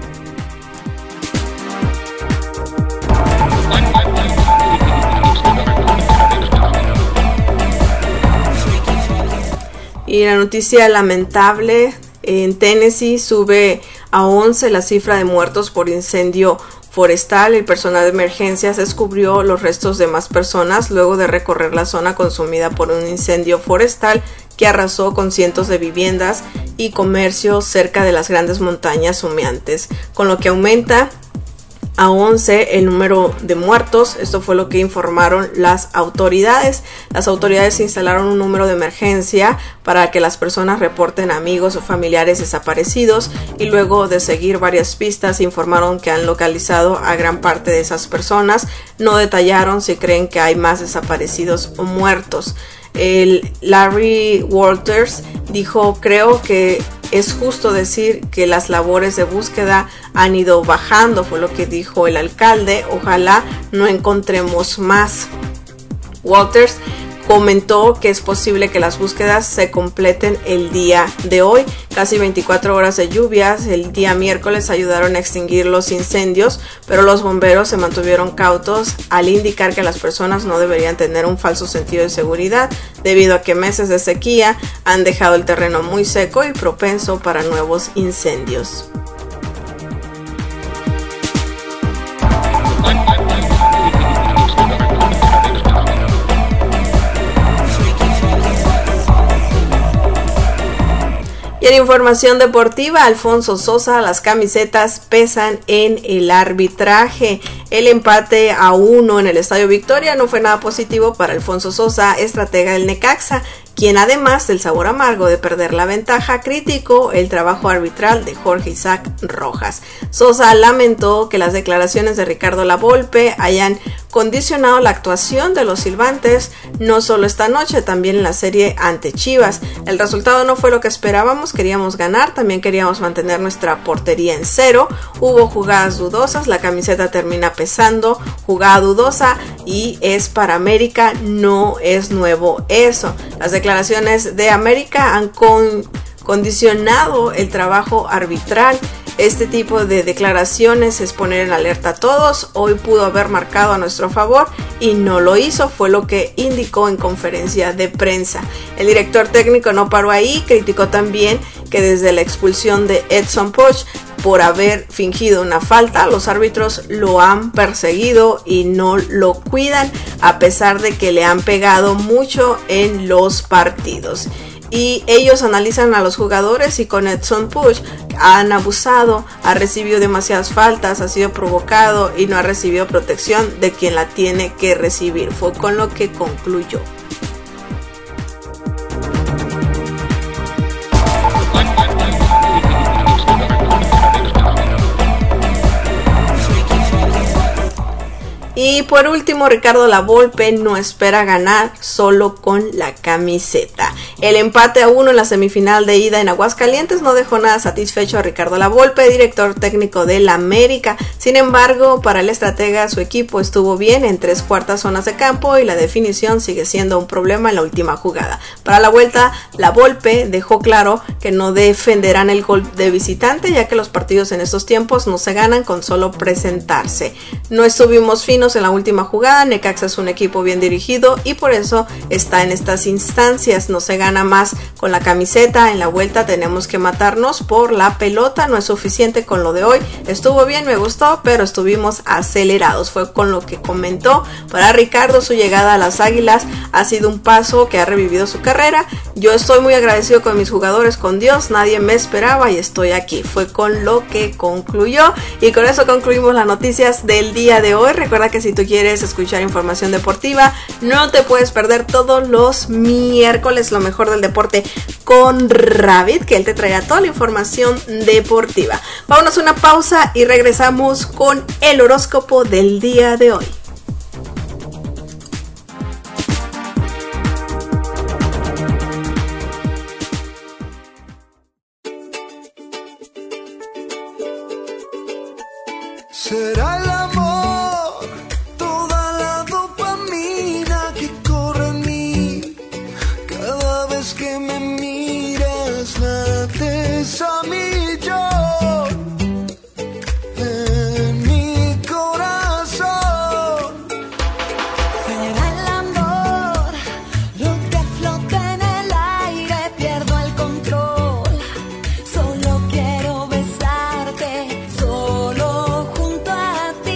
Y la noticia lamentable, en Tennessee sube a once la cifra de muertos por incendio forestal. El personal de emergencias descubrió los restos de más personas luego de recorrer la zona consumida por un incendio forestal que arrasó con cientos de viviendas y comercios cerca de las grandes montañas humeantes, con lo que aumenta a once el número de muertos. Esto fue lo que informaron las autoridades. Las autoridades instalaron un número de emergencia para que las personas reporten amigos o familiares desaparecidos, y luego de seguir varias pistas informaron que han localizado a gran parte de esas personas. No detallaron si creen que hay más desaparecidos o muertos. El Larry Walters dijo: creo que es justo decir que las labores de búsqueda han ido bajando, fue lo que dijo el alcalde. Ojalá no encontremos más. Walters comentó que es posible que las búsquedas se completen el día de hoy. Casi veinticuatro horas de lluvias el día miércoles ayudaron a extinguir los incendios, pero los bomberos se mantuvieron cautos al indicar que las personas no deberían tener un falso sentido de seguridad debido a que meses de sequía han dejado el terreno muy seco y propenso para nuevos incendios. Y en información deportiva, Alfonso Sosa, las camisetas pesan en el arbitraje. El empate a uno en el Estadio Victoria no fue nada positivo para Alfonso Sosa, estratega del Necaxa, quien además del sabor amargo de perder la ventaja, criticó el trabajo arbitral de Jorge Isaac Rojas. Sosa lamentó que las declaraciones de Ricardo Lavolpe hayan condicionado la actuación de los silbantes, no solo esta noche, también en la serie ante Chivas. El resultado no fue lo que esperábamos, queríamos ganar, también queríamos mantener nuestra portería en cero, hubo jugadas dudosas, la camiseta termina pesando, jugada dudosa y es para América, no es nuevo eso. Las declaraciones de América han con, condicionado el trabajo arbitral. Este tipo de declaraciones es poner en alerta a todos. Hoy pudo haber marcado a nuestro favor y no lo hizo, fue lo que indicó en conferencia de prensa. El director técnico no paró ahí, criticó también que desde la expulsión de Edson Poch por haber fingido una falta, los árbitros lo han perseguido y no lo cuidan, a pesar de que le han pegado mucho en los partidos. Y ellos analizan a los jugadores y con Edson Puch han abusado, ha recibido demasiadas faltas, ha sido provocado y no ha recibido protección de quien la tiene que recibir. Fue con lo que concluyó. Y por último, Ricardo Lavolpe no espera ganar solo con la camiseta. El empate a uno en la semifinal de ida en Aguascalientes no dejó nada satisfecho a Ricardo Lavolpe, director técnico del América. Sin embargo, para el estratega su equipo estuvo bien en tres cuartas zonas de campo y la definición sigue siendo un problema en la última jugada. Para la vuelta, Lavolpe dejó claro que no defenderán el gol de visitante, ya que los partidos en estos tiempos no se ganan con solo presentarse. No estuvimos finos en la última jugada, Necaxa es un equipo bien dirigido y por eso está en estas instancias, no se gana más con la camiseta, en la vuelta tenemos que matarnos por la pelota, no es suficiente con lo de hoy, estuvo bien, me gustó, pero estuvimos acelerados, fue con lo que comentó. Para Ricardo, su llegada a las Águilas ha sido un paso que ha revivido su carrera, yo estoy muy agradecido con mis jugadores, con Dios, nadie me esperaba y estoy aquí, fue con lo que concluyó. Y con eso concluimos las noticias del día de hoy. Recuerda que si tú quieres escuchar información deportiva, no te puedes perder todos los miércoles lo mejor del deporte con Rabbit, que él te traerá toda la información deportiva. Vámonos a una pausa y regresamos con el horóscopo del día de hoy. Será el amor, toda la dopamina que corre en mí. Cada vez que me miras, lates a mi yo, en mi corazón. Será el amor, lo que flota en el aire, pierdo el control. Solo quiero besarte, solo junto a ti.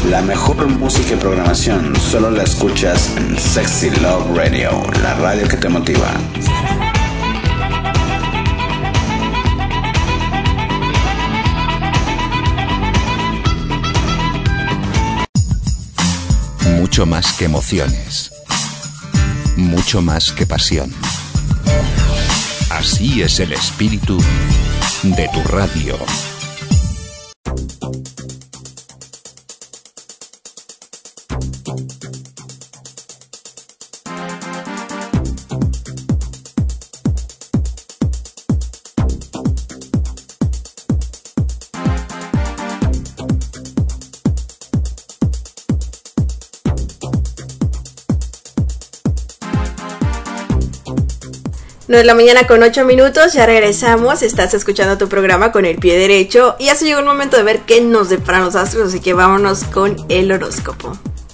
La mejor música y programación solo la escuchas en Sexy Love Radio, la radio que te motiva. Mucho más que emociones. Mucho más que pasión. Así es el espíritu de tu radio. nueve de la mañana con ocho minutos, ya regresamos, estás escuchando tu programa Con el Pie Derecho y ya se llegó el momento de ver qué nos deparan los astros, así que vámonos con el horóscopo.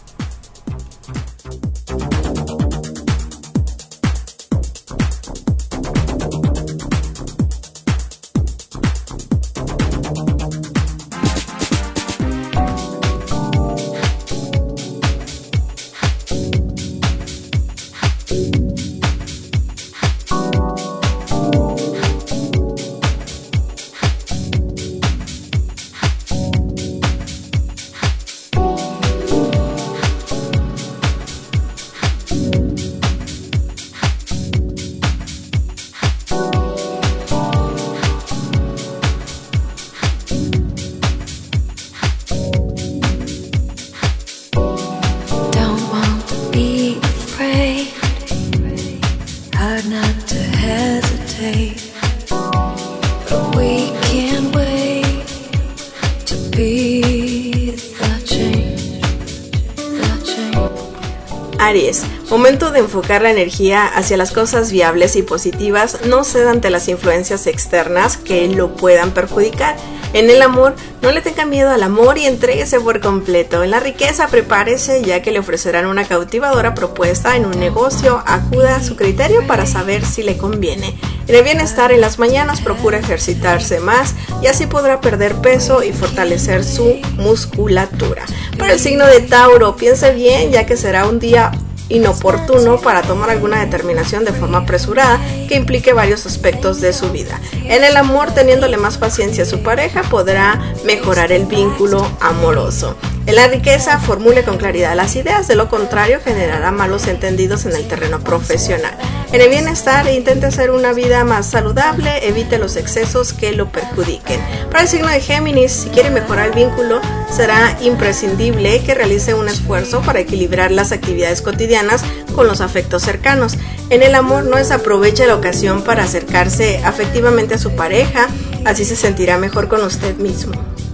Aries, momento de enfocar la energía hacia las cosas viables y positivas, no ceda ante las influencias externas que lo puedan perjudicar. En el amor, no le tenga miedo al amor y entréguese por completo. En la riqueza, prepárese ya que le ofrecerán una cautivadora propuesta en un negocio. Acuda a su criterio para saber si le conviene. En el bienestar, en las mañanas procura ejercitarse más y así podrá perder peso y fortalecer su musculatura. Para el signo de Tauro, piense bien ya que será un día inoportuno para tomar alguna determinación de forma apresurada que implique varios aspectos de su vida. En el amor, teniéndole más paciencia a su pareja, podrá mejorar el vínculo amoroso. En la riqueza, formule con claridad las ideas, de lo contrario generará malos entendidos en el terreno profesional. En el bienestar, intente hacer una vida más saludable, evite los excesos que lo perjudiquen. Para el signo de Géminis, si quiere mejorar el vínculo, será imprescindible que realice un esfuerzo para equilibrar las actividades cotidianas con los afectos cercanos. En el amor, no desaproveche la ocasión para acercarse afectivamente a su pareja, así se sentirá mejor con usted mismo.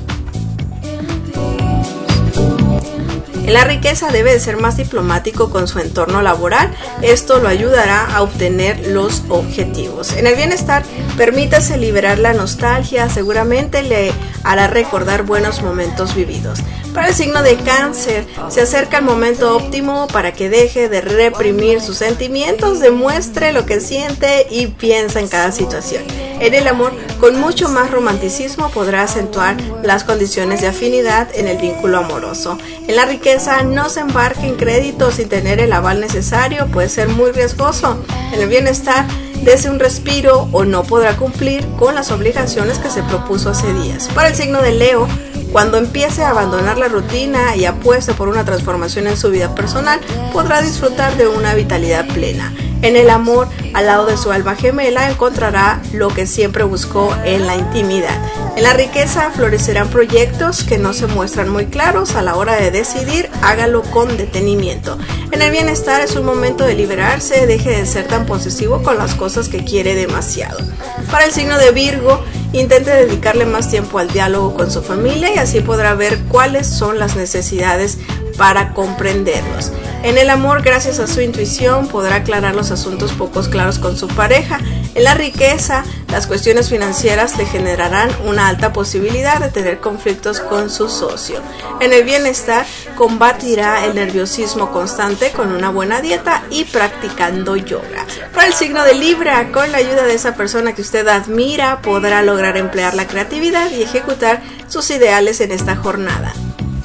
En la riqueza, debe de ser más diplomático con su entorno laboral, esto lo ayudará a obtener los objetivos. En el bienestar, permítase liberar la nostalgia, seguramente le hará recordar buenos momentos vividos. Para el signo de Cáncer, se acerca el momento óptimo para que deje de reprimir sus sentimientos, demuestre lo que siente y piensa en cada situación. En el amor, con mucho más romanticismo podrá acentuar las condiciones de afinidad en el vínculo amoroso. En la riqueza, no se embarque en créditos sin tener el aval necesario, puede ser muy riesgoso. En el bienestar, dese un respiro o no podrá cumplir con las obligaciones que se propuso hace días. Para el signo de Leo, cuando empiece a abandonar la rutina y apueste por una transformación en su vida personal, podrá disfrutar de una vitalidad plena. En el amor, al lado de su alma gemela, encontrará lo que siempre buscó en la intimidad. En la riqueza, florecerán proyectos que no se muestran muy claros. A la hora de decidir, hágalo con detenimiento. En el bienestar, es un momento de liberarse, deje de ser tan posesivo con las cosas que quiere demasiado. Para el signo de Virgo, intente dedicarle más tiempo al diálogo con su familia y así podrá ver cuáles son las necesidades para comprenderlos. En el amor, gracias a su intuición, podrá aclarar los asuntos poco claros con su pareja. En la riqueza, las cuestiones financieras le generarán una alta posibilidad de tener conflictos con su socio. En el bienestar, combatirá el nerviosismo constante con una buena dieta y practicando yoga. Para el signo de Libra, con la ayuda de esa persona que usted admira, podrá lograr emplear la creatividad y ejecutar sus ideales en esta jornada.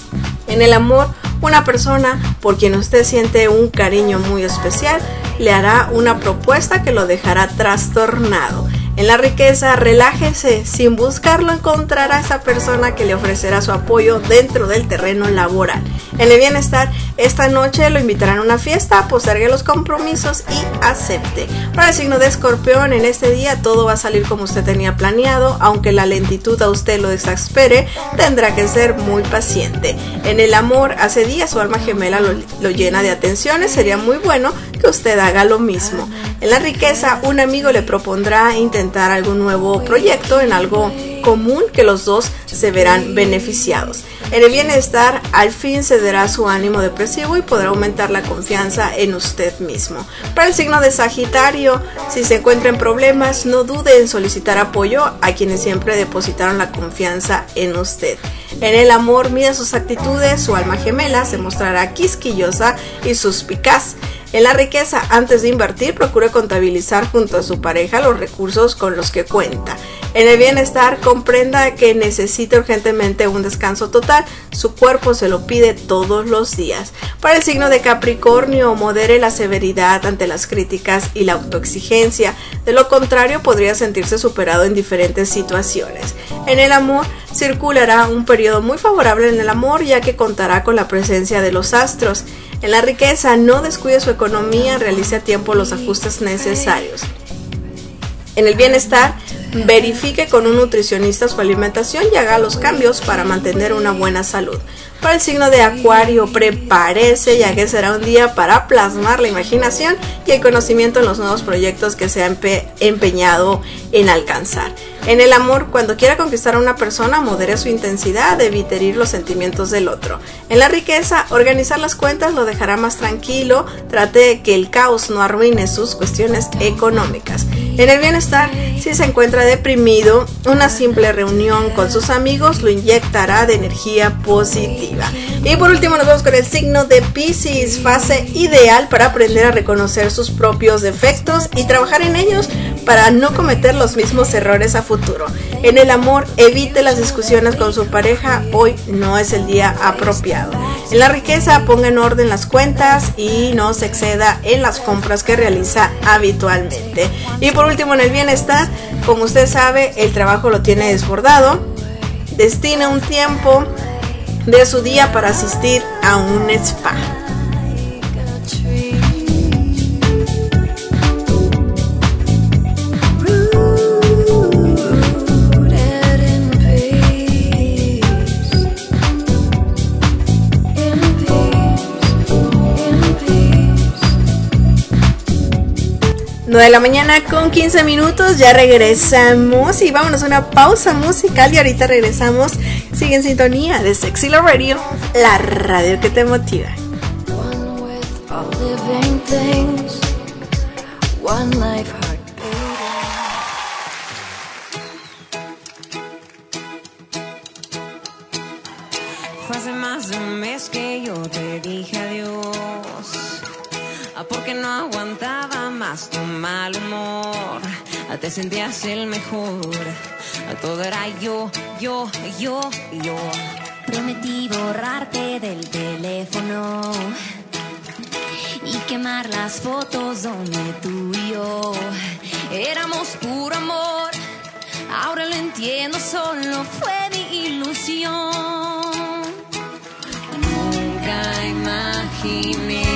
En el amor, una persona por quien usted siente un cariño muy especial le hará una propuesta que lo dejará trastornado. En la riqueza, relájese, sin buscarlo encontrará a esa persona que le ofrecerá su apoyo dentro del terreno laboral. En el bienestar, esta noche lo invitarán a una fiesta, postergue los compromisos y acepte. Para el signo de Escorpión, en este día todo va a salir como usted tenía planeado, aunque la lentitud a usted lo exaspere, tendrá que ser muy paciente. En el amor, hace días su alma gemela lo, lo llena de atenciones, sería muy bueno que usted haga lo mismo. En la riqueza, un amigo le propondrá intentar algún nuevo proyecto en algo común que los dos se verán beneficiados. En el bienestar, al fin cederá su ánimo depresivo y podrá aumentar la confianza en usted mismo. Para el signo de Sagitario, si se encuentra en problemas, no dude en solicitar apoyo a quienes siempre depositaron la confianza en usted. En el amor, mida sus actitudes, su alma gemela se mostrará quisquillosa y suspicaz. En la riqueza, antes de invertir, procure contabilizar junto a su pareja los recursos con los que cuenta. En el bienestar, comprenda que necesita urgentemente un descanso total, su cuerpo se lo pide todos los días. Para el signo de Capricornio, modere la severidad ante las críticas y la autoexigencia, de lo contrario podría sentirse superado en diferentes situaciones. En el amor, circulará un periodo muy favorable en el amor, ya que contará con la presencia de los astros. En la riqueza, no descuide su economía, realice a tiempo los ajustes necesarios. En el bienestar, verifique con un nutricionista su alimentación y haga los cambios para mantener una buena salud. Para el signo de Acuario, prepárese, ya que será un día para plasmar la imaginación y el conocimiento en los nuevos proyectos que se ha empe- empeñado en alcanzar. En el amor, cuando quiera conquistar a una persona, modere su intensidad, evite herir los sentimientos del otro. En la riqueza, organizar las cuentas lo dejará más tranquilo, trate de que el caos no arruine sus cuestiones económicas. En el bienestar, si se encuentra deprimido, una simple reunión con sus amigos lo inyectará de energía positiva. Y por último nos vamos con el signo de Piscis, fase ideal para aprender a reconocer sus propios defectos y trabajar en ellos para no cometer los mismos errores a futuro. En el amor, evite las discusiones con su pareja, hoy no es el día apropiado. En la riqueza, ponga en orden las cuentas y no se exceda en las compras que realiza habitualmente. Y por último, en el bienestar, como usted sabe, el trabajo lo tiene desbordado. Destine un tiempo de su día para asistir a un spa. nueve de la mañana con quince minutos, ya regresamos y vámonos a una pausa musical y ahorita regresamos. Sigue en sintonía de Sexy Love Radio, la radio que te motiva. Fue hace más de un mes que yo te dije adiós, porque no aguantaba más tu mal humor. Te sentías el mejor, todo era yo, yo, yo, yo. Prometí borrarte del teléfono y quemar las fotos donde tú y yo éramos puro amor. Ahora lo entiendo, solo fue mi ilusión. Nunca imaginé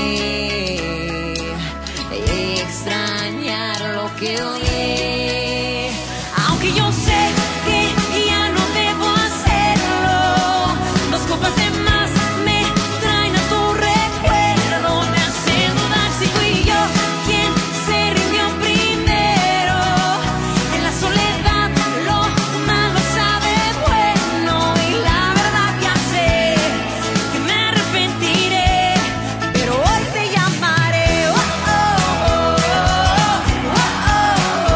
extrañar lo que odié, aunque yo sé que ya no debo hacerlo. Dos copas de más me traen a tu recuerdo, me hacen dudar si fui yo quien se rindió primero. En la soledad lo malo sabe bueno y la verdad ya sé que me arrepentiré, pero hoy te llamaré. Oh, oh, oh, oh, oh,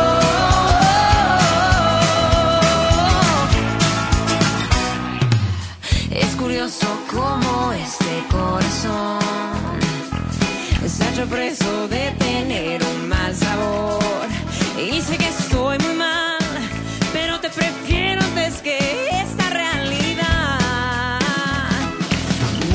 oh. Es curioso cómo este corazón se ha hecho preso de tener un mal sabor. Y sé que estoy muy mal, pero te prefiero antes que esta realidad.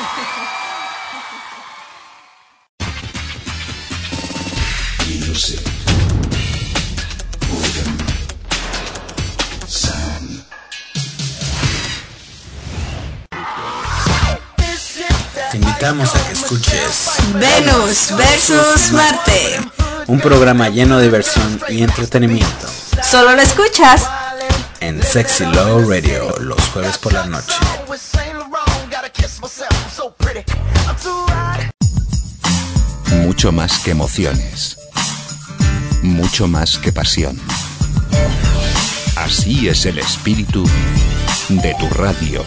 Music, rhythm, sound. Te invitamos a que escuches Venus versus Marte. un programa lleno de diversión y entretenimiento Solo lo escuchas en Sexy Love Radio los jueves por la noche. Mucho más que emociones. Mucho más que pasión. Así es el espíritu de tu radio.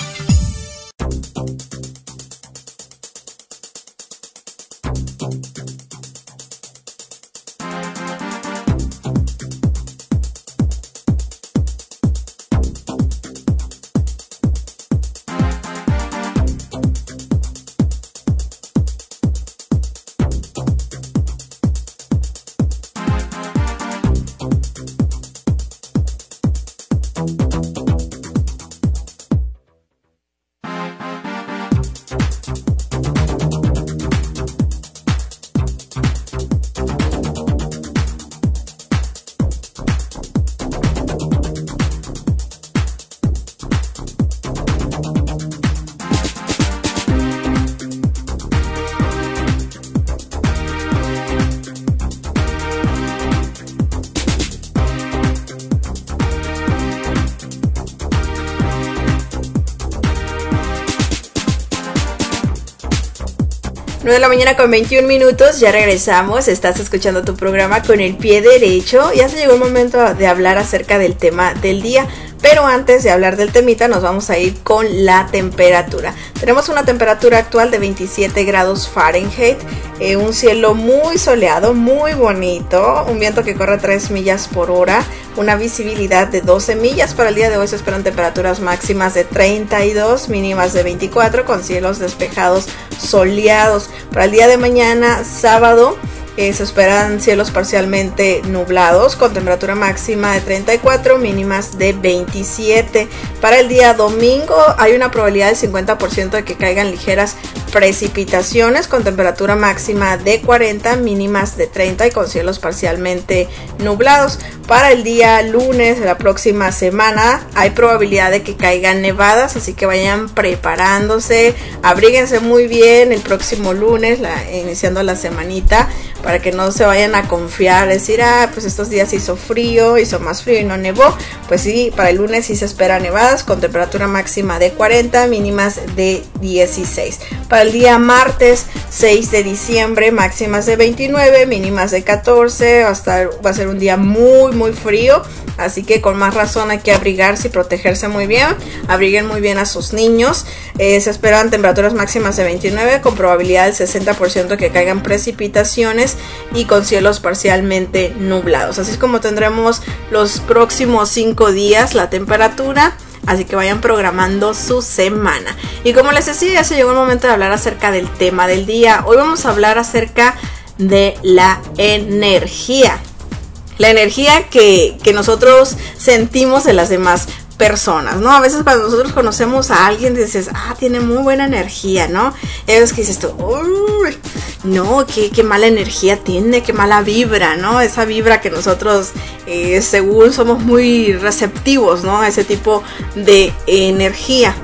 nueve de la mañana con veintiún minutos, ya regresamos, estás escuchando tu programa Con el Pie Derecho. Ya se llegó el momento de hablar acerca del tema del día, pero antes de hablar del temita nos vamos a ir con la temperatura. Tenemos una temperatura actual de veintisiete grados Fahrenheit, eh, un cielo muy soleado, muy bonito, un viento que corre tres millas por hora, una visibilidad de doce millas. Para el día de hoy se esperan temperaturas máximas de treinta y dos, mínimas de veinticuatro, con cielos despejados soleados. Para el día de mañana, sábado, Eh, se esperan cielos parcialmente nublados con temperatura máxima de treinta y cuatro, mínimas de veintisiete. Para el día domingo hay una probabilidad del cincuenta por ciento de que caigan ligeras precipitaciones con temperatura máxima de cuarenta, mínimas de treinta y con cielos parcialmente nublados. Para el día lunes de la próxima semana hay probabilidad de que caigan nevadas, así que vayan preparándose, abríguense muy bien el próximo lunes, la, iniciando la semanita, para que no se vayan a confiar, decir, ah, pues estos días hizo frío, hizo más frío y no nevó. Pues sí, para el lunes sí se espera nevadas con temperatura máxima de cuarenta, mínimas de dieciséis. Para el día martes seis de diciembre, máximas de veintinueve, mínimas de catorce, hasta va a ser un día muy muy frío, así que con más razón hay que abrigarse y protegerse muy bien. Abriguen muy bien a sus niños. Eh, se esperan temperaturas máximas de veintinueve con probabilidad del sesenta por ciento que caigan precipitaciones y con cielos parcialmente nublados. Así es como tendremos los próximos cinco días la temperatura, así que vayan programando su semana. Y como les decía, ya se llegó el momento de hablar acerca del tema del día. Hoy vamos a hablar acerca de la energía. La energía que, que nosotros sentimos de las demás personas, ¿no? A veces cuando nosotros conocemos a alguien dices, ah, tiene muy buena energía, ¿no? Y a veces que dices tú, uy, no, qué, qué mala energía tiene, qué mala vibra, ¿no? Esa vibra que nosotros, eh, según somos muy receptivos, ¿no? Ese tipo de energía.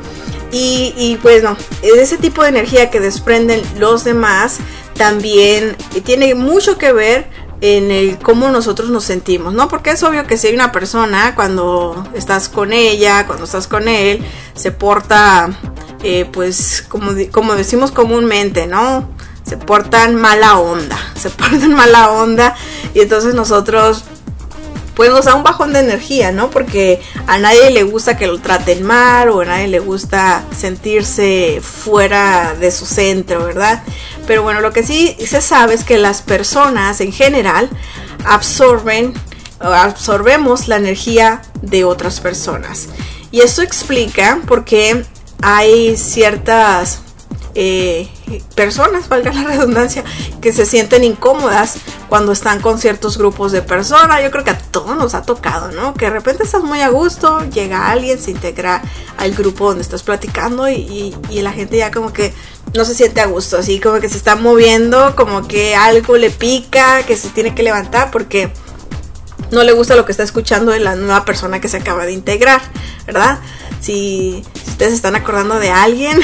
Y, y pues no, ese tipo de energía que desprenden los demás también tiene mucho que ver en el cómo nosotros nos sentimos, ¿no? Porque es obvio que si hay una persona, cuando estás con ella, cuando estás con él, se porta, eh, pues, como, como decimos comúnmente, ¿no? Se portan mala onda, se portan mala onda, y entonces nosotros, pues, nos da un bajón de energía, ¿no? Porque a nadie le gusta que lo traten mal, o a nadie le gusta sentirse fuera de su centro, ¿verdad? Pero bueno, lo que sí se sabe es que las personas en general absorben, absorbemos la energía de otras personas. Y eso explica por qué hay ciertas eh, personas, valga la redundancia, que se sienten incómodas cuando están con ciertos grupos de personas. Yo creo que a todos nos ha tocado, ¿no? Que de repente estás muy a gusto, llega alguien, se integra al grupo donde estás platicando y, y, y la gente ya como que no se siente a gusto, así como que se está moviendo, como que algo le pica, que se tiene que levantar porque no le gusta lo que está escuchando de la nueva persona que se acaba de integrar, ¿verdad? Si, si ustedes están acordando de alguien,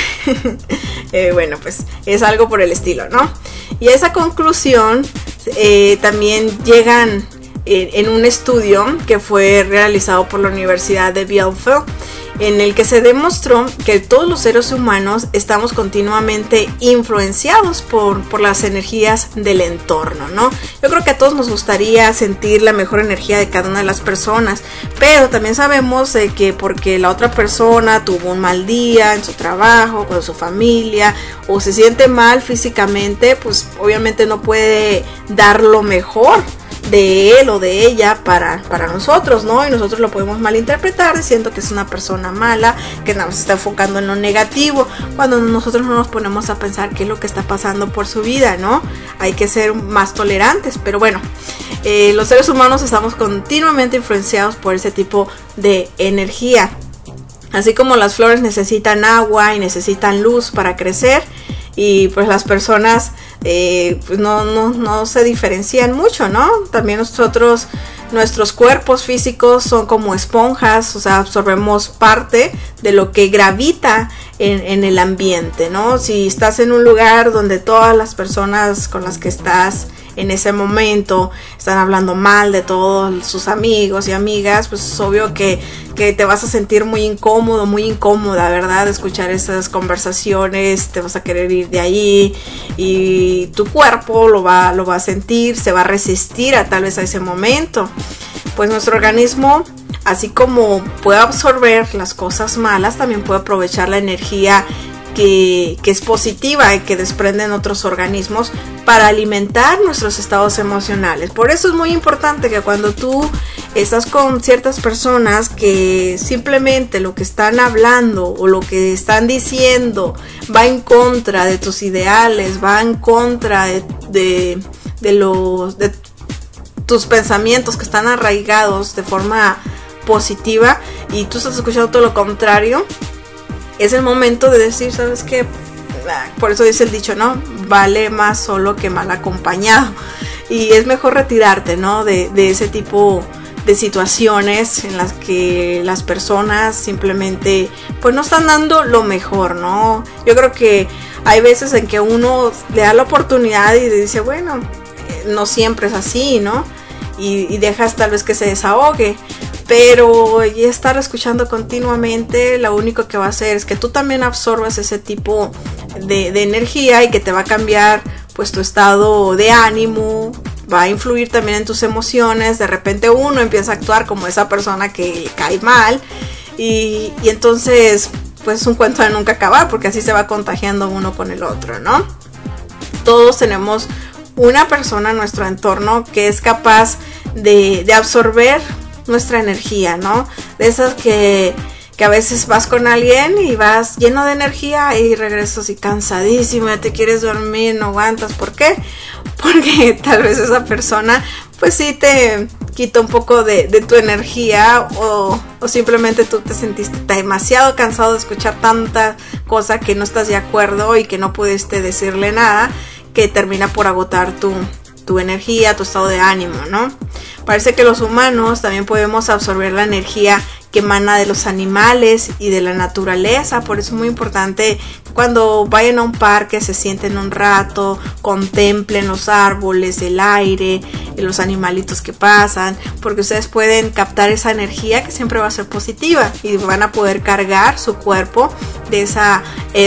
eh, bueno, pues es algo por el estilo, ¿no? Y a esa conclusión eh, también llegan en, en un estudio que fue realizado por la Universidad de Bielefeld, en el que se demostró que todos los seres humanos estamos continuamente influenciados por, por las energías del entorno, ¿no? Yo creo que a todos nos gustaría sentir la mejor energía de cada una de las personas, pero también sabemos eh, que porque la otra persona tuvo un mal día en su trabajo, con su familia, o se siente mal físicamente, pues obviamente no puede dar lo mejor de él o de ella para, para nosotros, ¿no? Y nosotros lo podemos malinterpretar diciendo que es una persona mala, que nada más se está enfocando en lo negativo, cuando nosotros no nos ponemos a pensar qué es lo que está pasando por su vida, ¿no? Hay que ser más tolerantes, pero bueno, eh, los seres humanos estamos continuamente influenciados por ese tipo de energía. Así como las flores necesitan agua y necesitan luz para crecer, y pues las personas eh, pues no, no, no se diferencian mucho, ¿no? También nosotros, nuestros cuerpos físicos son como esponjas, o sea, absorbemos parte de lo que gravita en, en el ambiente, ¿no? Si estás en un lugar donde todas las personas con las que estás en ese momento están hablando mal de todos sus amigos y amigas, pues es obvio que, que te vas a sentir muy incómodo, muy incómoda, ¿verdad? De escuchar esas conversaciones, te vas a querer ir de ahí y tu cuerpo lo va, lo va a sentir, se va a resistir a tal vez a ese momento. Pues nuestro organismo, así como puede absorber las cosas malas, también puede aprovechar la energía Que, que es positiva y que desprenden otros organismos para alimentar nuestros estados emocionales. Por eso es muy importante que cuando tú estás con ciertas personas que simplemente lo que están hablando o lo que están diciendo va en contra de tus ideales, va en contra de, de, de los de tus pensamientos que están arraigados de forma positiva y tú estás escuchando todo lo contrario, es el momento de decir, ¿sabes qué? Por eso dice el dicho, ¿no? Vale más solo que mal acompañado. Y es mejor retirarte, ¿no? De, de ese tipo de situaciones en las que las personas simplemente, pues no están dando lo mejor, ¿no? Yo creo que hay veces en que uno le da la oportunidad y dice, bueno, no siempre es así, ¿no? Y, y dejas tal vez que se desahogue. Pero y estar escuchando continuamente, lo único que va a hacer es que tú también absorbas ese tipo de, de energía y que te va a cambiar pues tu estado de ánimo, va a influir también en tus emociones. De repente uno empieza a actuar como esa persona que le cae mal y, y entonces pues es un cuento de nunca acabar, porque así se va contagiando uno con el otro, ¿no? Todos tenemos una persona en nuestro entorno que es capaz de, de absorber nuestra energía, ¿no? De esas que, que a veces vas con alguien y vas lleno de energía y regresas y cansadísimo, ya te quieres dormir, no aguantas. ¿Por qué? Porque tal vez esa persona pues sí te quita un poco de, de tu energía o, o simplemente tú te sentiste demasiado cansado de escuchar tanta cosa que no estás de acuerdo y que no pudiste decirle nada, que termina por agotar tu tu energía, tu estado de ánimo, ¿no? Parece que los humanos también podemos absorber la energía que emana de los animales y de la naturaleza. Por eso es muy importante cuando vayan a un parque, se sienten un rato, contemplen los árboles, el aire, los animalitos que pasan, porque ustedes pueden captar esa energía que siempre va a ser positiva y van a poder cargar su cuerpo de esa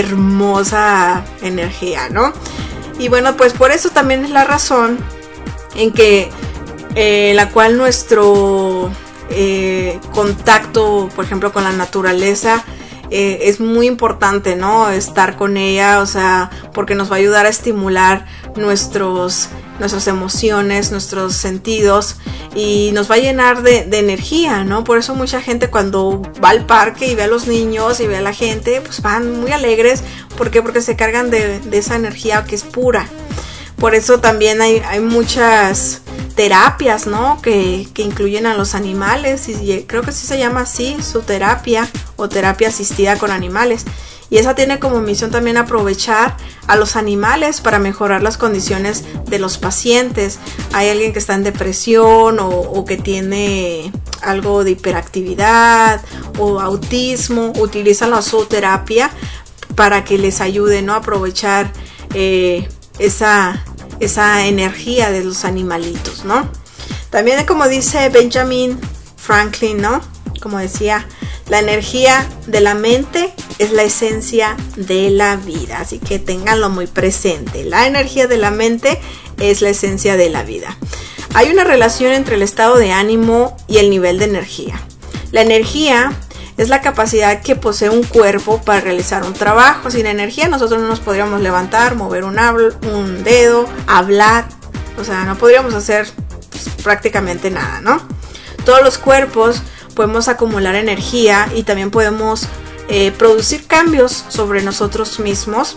hermosa energía, ¿no? Y bueno, pues por eso también es la razón en que eh, la cual nuestro eh, contacto, por ejemplo, con la naturaleza eh, es muy importante, ¿no? Estar con ella, o sea, porque nos va a ayudar a estimular nuestros nuestras emociones, nuestros sentidos y nos va a llenar de, de energía, ¿no? Por eso mucha gente cuando va al parque y ve a los niños y ve a la gente, pues van muy alegres. ¿Por qué? Porque se cargan de, de esa energía que es pura. Por eso también hay, hay muchas terapias, ¿no? Que, que incluyen a los animales y creo que sí se llama así, su terapia o terapia asistida con animales. Y esa tiene como misión también aprovechar a los animales para mejorar las condiciones de los pacientes. Hay alguien que está en depresión o, o que tiene algo de hiperactividad o autismo, utilizan la zooterapia para que les ayude, ¿no? A aprovechar eh, esa, esa energía de los animalitos, ¿no? También como dice Benjamin Franklin, ¿no? Como decía, la energía de la mente es la esencia de la vida, así que ténganlo muy presente. La energía de la mente es la esencia de la vida. Hay una relación entre el estado de ánimo y el nivel de energía. La energía es la capacidad que posee un cuerpo para realizar un trabajo. Sin energía nosotros no nos podríamos levantar, mover un, habl- un dedo, hablar, o sea, no podríamos hacer pues, prácticamente nada, ¿no? Todos los cuerpos podemos acumular energía y también podemos eh, producir cambios sobre nosotros mismos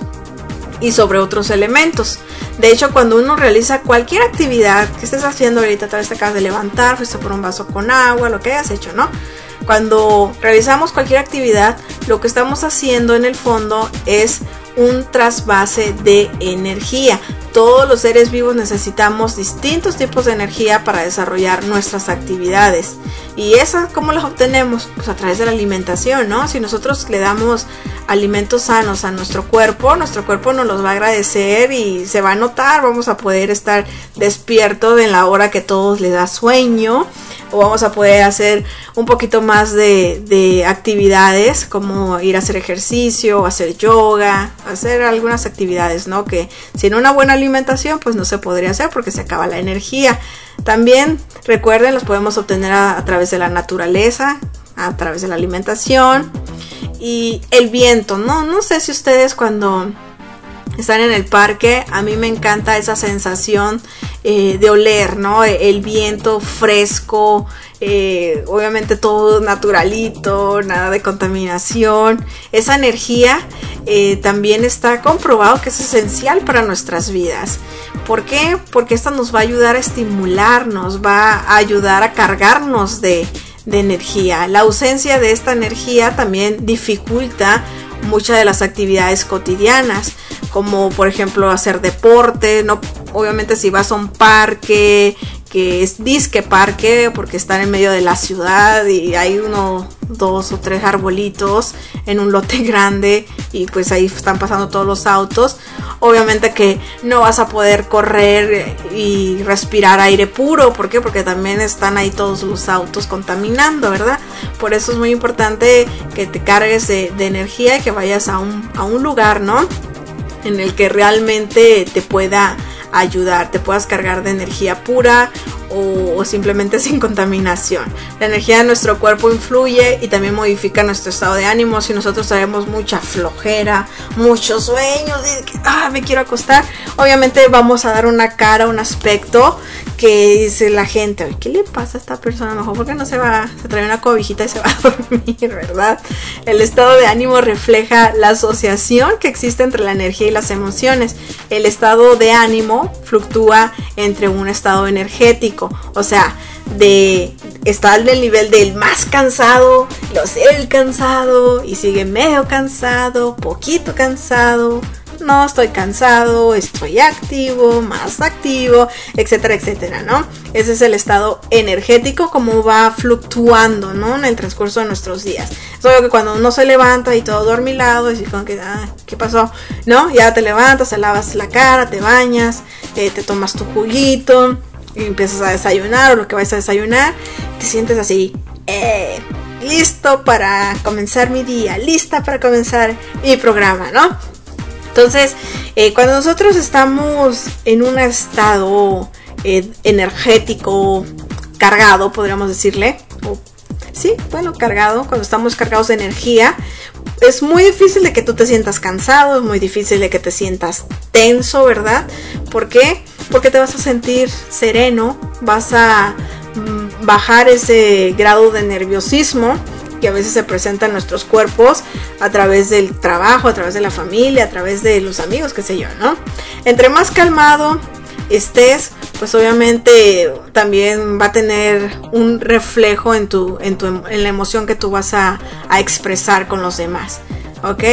y sobre otros elementos. De hecho, cuando uno realiza cualquier actividad que estés haciendo ahorita, tal vez te acabas de levantar, fuiste por un vaso con agua, lo que hayas hecho, ¿no? Cuando realizamos cualquier actividad, lo que estamos haciendo en el fondo es un trasvase de energía. Todos los seres vivos necesitamos distintos tipos de energía para desarrollar nuestras actividades. ¿Y esa cómo las obtenemos? Pues a través de la alimentación, ¿no? Si nosotros le damos alimentos sanos a nuestro cuerpo, nuestro cuerpo nos los va a agradecer y se va a notar. Vamos a poder estar despiertos en la hora que todos les da sueño, o vamos a poder hacer un poquito más de, de actividades como ir a hacer ejercicio, hacer yoga, hacer algunas actividades, ¿no? Que sin una buena alimentación pues no se podría hacer porque se acaba la energía. También recuerden, los podemos obtener a, a través de la naturaleza, a través de la alimentación y el viento, ¿no? No sé si ustedes cuando están en el parque, a mí me encanta esa sensación eh, de oler, ¿no? El viento fresco, eh, obviamente todo naturalito, nada de contaminación. Esa energía eh, también está comprobado que es esencial para nuestras vidas. ¿Por qué? Porque esto nos va a ayudar a estimularnos, va a ayudar a cargarnos de, de energía. La ausencia de esta energía también dificulta muchas de las actividades cotidianas, como por ejemplo hacer deporte, no, obviamente si vas a un parque que es disque parque porque están en medio de la ciudad y hay uno, dos o tres arbolitos en un lote grande y pues ahí están pasando todos los autos, obviamente que no vas a poder correr y respirar aire puro. ¿Por qué? Porque también están ahí todos los autos contaminando, ¿verdad? Por eso es muy importante que te cargues de, de energía y que vayas a un, a un lugar, ¿no? En el que realmente te pueda ayudar, te puedas cargar de energía pura o, o simplemente sin contaminación. La energía de nuestro cuerpo influye y también modifica nuestro estado de ánimo. Si nosotros tenemos mucha flojera, muchos sueños, y que, ah, me quiero acostar, obviamente vamos a dar una cara, un aspecto que dice la gente, ¿qué le pasa a esta persona? Mejor porque no se va, se trae una cobijita y se va a dormir, ¿verdad? El estado de ánimo refleja la asociación que existe entre la energía y las emociones. El estado de ánimo fluctúa entre un estado energético, o sea, de estar del nivel del más cansado, lo sé, el cansado, y sigue medio cansado, poquito cansado, no estoy cansado, estoy activo, más activo, etcétera, etcétera, ¿no? Ese es el estado energético, como va fluctuando, ¿no? En el transcurso de nuestros días. Es obvio que cuando uno se levanta y todo dormilado, y como que, ah, ¿qué pasó? ¿No? Ya te levantas, te lavas la cara, te bañas, eh, te tomas tu juguito y empiezas a desayunar o lo que vayas a desayunar, te sientes así, eh, listo para comenzar mi día, lista para comenzar mi programa, ¿no? Entonces, eh, cuando nosotros estamos en un estado eh, energético cargado, podríamos decirle, o, sí, bueno, cargado, cuando estamos cargados de energía, es muy difícil de que tú te sientas cansado, es muy difícil de que te sientas tenso, ¿verdad? ¿Por qué? porque te vas a sentir sereno, vas a mm, bajar ese grado de nerviosismo que a veces se presenta en nuestros cuerpos a través del trabajo, a través de la familia, a través de los amigos, qué sé yo, ¿no? Entre más calmado estés, pues obviamente también va a tener un reflejo en tu, en tu, en la emoción que tú vas a, a expresar con los demás, ¿ok?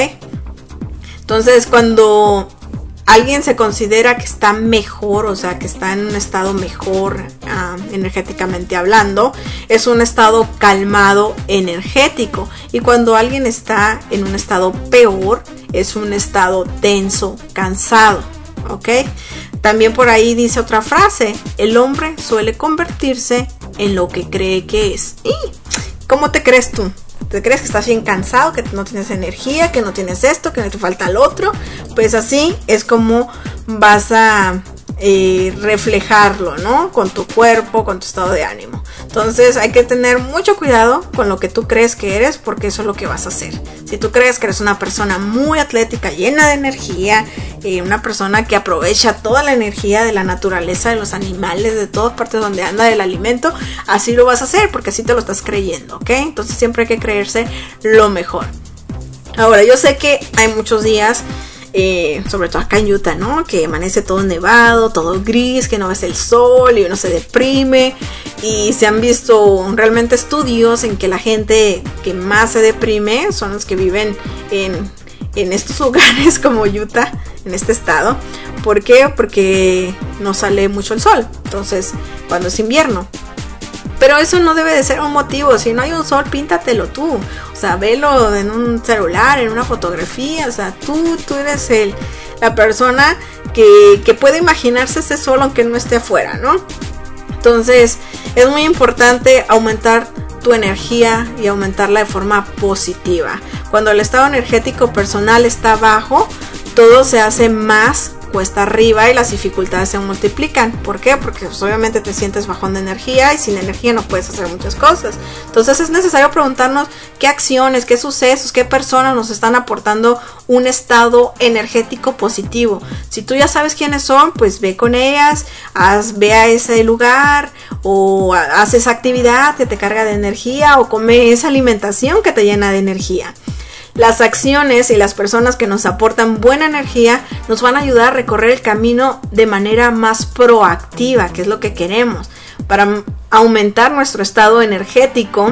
Entonces, cuando alguien se considera que está mejor, o sea, que está en un estado mejor uh, energéticamente hablando, es un estado calmado energético. Y cuando alguien está en un estado peor, es un estado tenso, cansado, ¿ok? También por ahí dice otra frase: el hombre suele convertirse en lo que cree que es. ¿Y cómo te crees tú? ¿Te crees que estás bien cansado, que no tienes energía, que no tienes esto, que no te falta lo otro? Pues así es como vas a eh, reflejarlo, ¿no? Con tu cuerpo, con tu estado de ánimo. Entonces hay que tener mucho cuidado con lo que tú crees que eres, porque eso es lo que vas a hacer. Si tú crees que eres una persona muy atlética, llena de energía, eh, una persona que aprovecha toda la energía de la naturaleza, de los animales, de todas partes donde anda, del alimento, así lo vas a hacer, porque así te lo estás creyendo, ¿ok? Entonces siempre hay que creerse lo mejor. Ahora, yo sé que hay muchos días, Eh, sobre todo acá en Utah, ¿no? Que amanece todo nevado, todo gris, que no ves el sol y uno se deprime. Y se han visto realmente estudios en que la gente que más se deprime son los que viven en, en estos lugares como Utah, en este estado. ¿Por qué? Porque no sale mucho el sol, entonces cuando es invierno. Pero eso no debe de ser un motivo. Si no hay un sol, píntatelo tú. O sea, velo en un celular, en una fotografía. O sea, tú, tú eres el, la persona que, que puede imaginarse ese sol aunque no esté afuera, ¿no? Entonces, es muy importante aumentar tu energía y aumentarla de forma positiva. Cuando el estado energético personal está bajo, todo se hace más cuesta arriba y las dificultades se multiplican. ¿Por qué? Porque pues, obviamente te sientes bajón de energía y sin energía no puedes hacer muchas cosas. Entonces es necesario preguntarnos qué acciones, qué sucesos, qué personas nos están aportando un estado energético positivo. Si tú ya sabes quiénes son, pues ve con ellas, haz, ve a ese lugar o haz esa actividad que te carga de energía o come esa alimentación que te llena de energía. Las acciones y las personas que nos aportan buena energía nos van a ayudar a recorrer el camino de manera más proactiva, que es lo que queremos, para aumentar nuestro estado energético.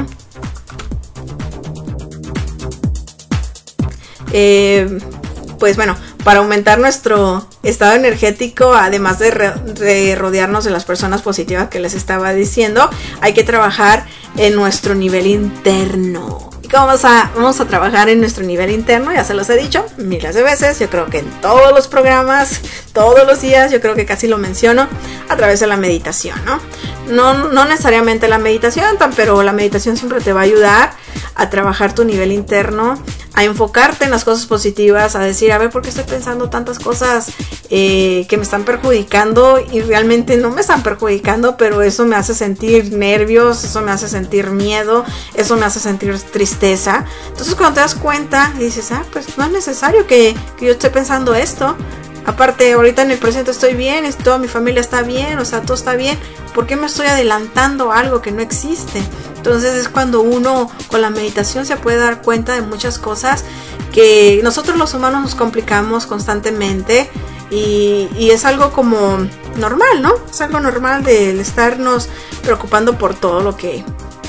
Eh, pues bueno, para aumentar nuestro estado energético, además de, re- de rodearnos de las personas positivas que les estaba diciendo, hay que trabajar en nuestro nivel interno. ¿Y cómo vamos a, vamos a trabajar en nuestro nivel interno? Ya se los he dicho miles de veces, yo creo que en todos los programas, todos los días, yo creo que casi lo menciono, a través de la meditación, ¿no? No, no necesariamente la meditación, pero la meditación siempre te va a ayudar a trabajar tu nivel interno, a enfocarte en las cosas positivas, a decir, a ver, ¿por qué estoy pensando tantas cosas eh, que me están perjudicando y realmente no me están perjudicando, pero eso me hace sentir nervios, eso me hace sentir miedo, eso me hace sentir tristeza? Entonces cuando te das cuenta y dices, ah, pues no es necesario que, que yo esté pensando esto. Aparte, ahorita en el presente estoy bien, toda mi familia está bien, o sea, todo está bien. ¿Por qué me estoy adelantando a algo que no existe? Entonces es cuando uno con la meditación se puede dar cuenta de muchas cosas que nosotros los humanos nos complicamos constantemente y, y es algo como normal, ¿no? Es algo normal de estarnos preocupando por todo lo que,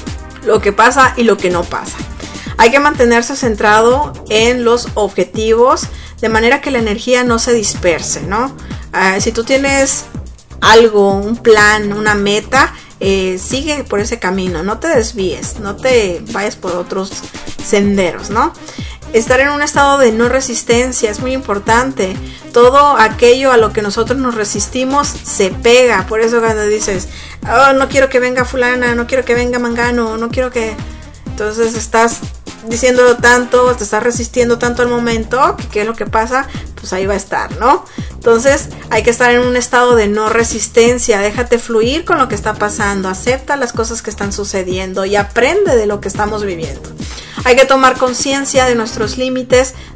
lo que pasa y lo que no pasa. Hay que mantenerse centrado en los objetivos de manera que la energía no se disperse, ¿no? Uh, si tú tienes algo, un plan, una meta, eh, sigue por ese camino, no te desvíes, no te vayas por otros senderos, ¿no? Estar en un estado de no resistencia es muy importante. Todo aquello a lo que nosotros nos resistimos se pega. Por eso cuando dices, oh, no quiero que venga fulana, no quiero que venga mangano, no quiero que... Entonces estás diciéndolo tanto, te estás resistiendo tanto al momento, que qué es lo que pasa, pues ahí va a estar, ¿no? Entonces hay que estar en un estado de no resistencia, déjate fluir con lo que está pasando, acepta las cosas que están sucediendo y aprende de lo que estamos viviendo. Hay que tomar conciencia de nuestros límites,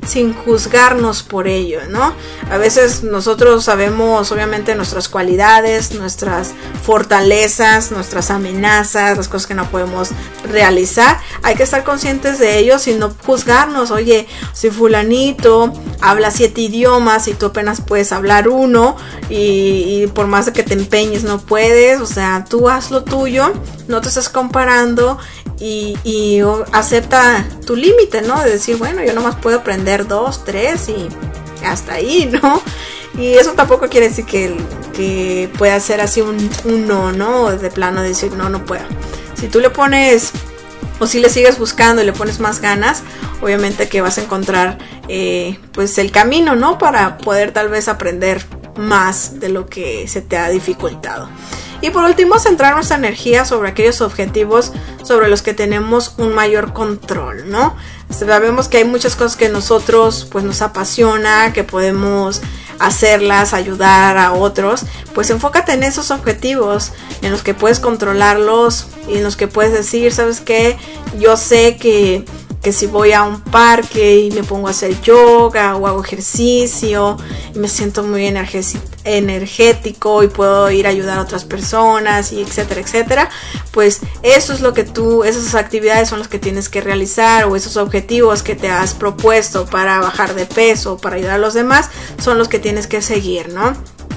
sin juzgarnos por ello, ¿no? A veces nosotros sabemos obviamente nuestras cualidades, nuestras fortalezas, nuestras amenazas, las cosas que no podemos realizar. Hay que estar conscientes de ello sin no juzgarnos. Oye, si fulanito habla siete idiomas y tú apenas puedes hablar uno y, y por más de que te empeñes no puedes, o sea, tú haz lo tuyo, no te estés comparando y, y acepta tu límite, ¿no? De decir, bueno, yo nomás puedo aprender dos, tres y hasta ahí, ¿no? Y eso tampoco quiere decir que, que pueda ser así un, un no, ¿no? De plano decir, no, no puedo. Si tú le pones, o si le sigues buscando y le pones más ganas, obviamente que vas a encontrar eh, pues el camino, ¿no? Para poder tal vez aprender más de lo que se te ha dificultado. Y por último, centrar nuestra energía sobre aquellos objetivos sobre los que tenemos un mayor control, ¿no? Sabemos que hay muchas cosas que nosotros pues nos apasiona, que podemos hacerlas, ayudar a otros. Pues enfócate en esos objetivos, en los que puedes controlarlos y en los que puedes decir, ¿sabes qué? Yo sé que que si voy a un parque y me pongo a hacer yoga o hago ejercicio y me siento muy energético y puedo ir a ayudar a otras personas y etcétera, etcétera, pues eso es lo que tú, esas actividades son las que tienes que realizar, o esos objetivos que te has propuesto para bajar de peso, para ayudar a los demás, son los que tienes que seguir, ¿no?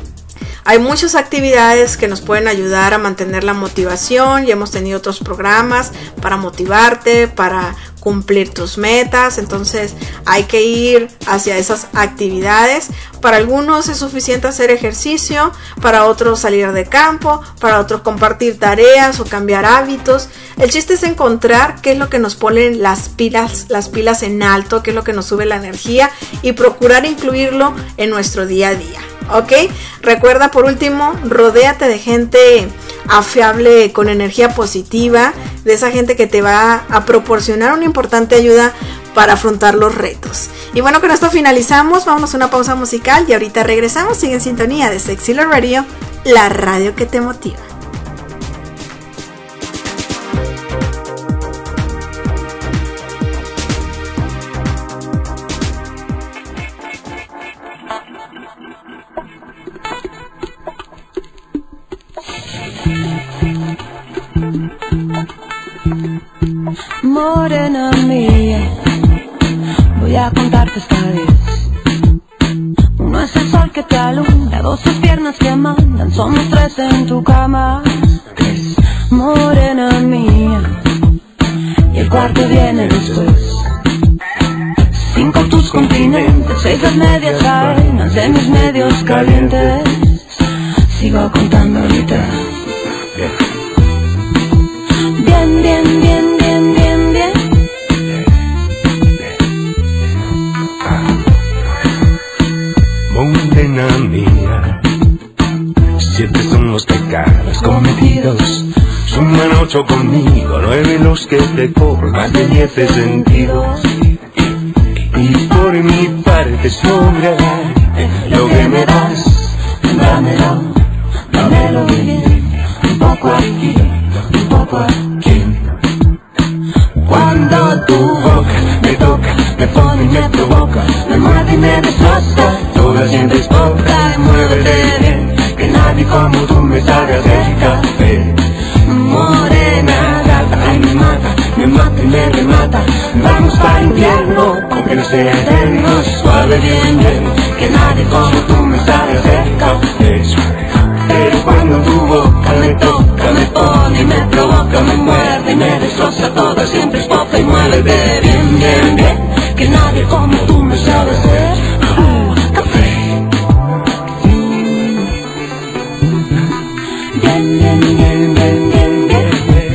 Hay muchas actividades que nos pueden ayudar a mantener la motivación y hemos tenido otros programas para motivarte, para cumplir tus metas. Entonces hay que ir hacia esas actividades. Para algunos es suficiente hacer ejercicio, para otros salir de campo, para otros compartir tareas o cambiar hábitos. El chiste es encontrar qué es lo que nos pone las pilas, las pilas en alto, qué es lo que nos sube la energía y procurar incluirlo en nuestro día a día. ¿Ok? Recuerda, por último, rodéate de gente afiable, con energía positiva, de esa gente que te va a proporcionar una importante ayuda para afrontar los retos. Y bueno, con esto finalizamos, vámonos a una pausa musical y ahorita regresamos. Sigue en sintonía de Sexy Love Radio, la radio que te motiva. Morena mía, voy a contarte esta vez. Uno es el sol que te alumbra, dos tus piernas que mandan, somos tres en tu cama. Tres, morena mía, y el cuarto viene después. Cinco tus continentes, seis las medias cadenas de mis medios calientes. Sigo contando ahorita. Bien, bien, bien, bien, bien, bien. Morena mía, siete son los pecados cometidos. Suman ocho conmigo, nueve los que te cobro, más de diez sentidos. Y por mi parte sobra lo que me das, dámelo, dámelo bien, un poco aquí, un poco aquí. Cuando tu boca me toca, me pone y me provoca, me muerde y me destroza, toda sientes poca, muévete bien, que nadie como tú me sabe hacer café. Morena gata, ay me mata, me mata y me remata, vamos para el infierno, aunque no sea eterno, suave bien bien, que nadie como tú me sabe hacer café. Pero cuando tu boca me toca, me pone y me provoca, me muerde y me destroza, toda siempre es poca y muévete bien, bien, bien, que nadie como tú me sabe hacer uh, café. Bien, bien, bien, bien, bien, bien.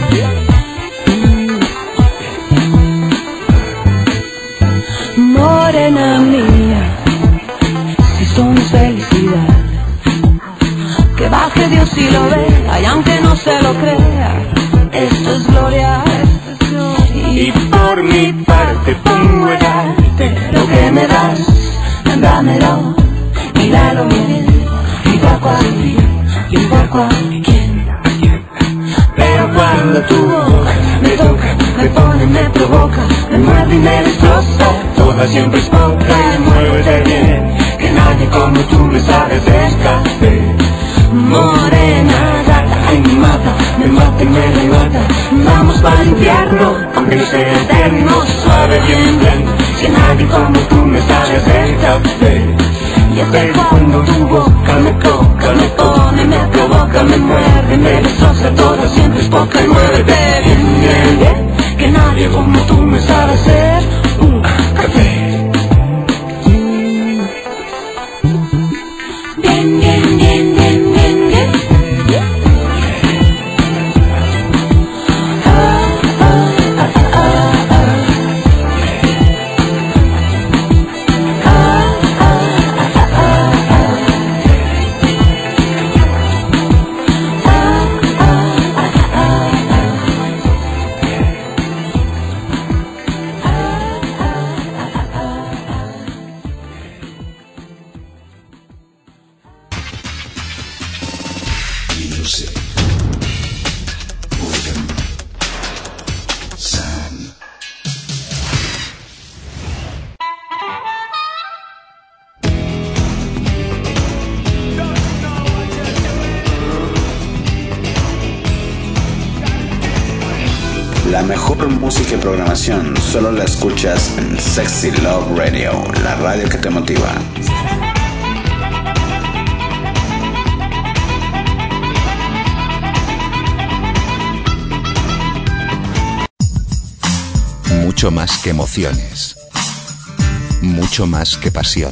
Morena mía, si somos felicidad, que baje Dios y lo vea, y aunque no se lo crea, esto es gloria, esto es gloria. Y por mi parte pongo a darte lo que me das, dámelo, míralo bien, y poco aquí, y un poco aquí. pero cuando tu boca me toca, me pone, me provoca, me muerde y me destroza. Toda siempre es poca y muévete bien, que nadie como tú me sabe hacer café. Morena, gata, ay me mata, me mata y me remata. Vamos para el infierno, aunque no sea eterno. Suave, bien, bien, que nadie como tú me sabe hacer café. Y es cuando tu boca me toca, me pone, me provoca, me muerde, me destroza. Toda siempre es poca y muévete bien, bien, bien, que nadie como tú me sabe hacer un café. Bien, bien, bien, bien, bien, bien. La mejor música y programación solo la escuchas en Sexy Love Radio, la radio que te motiva. Mucho más que emociones, mucho más que pasión.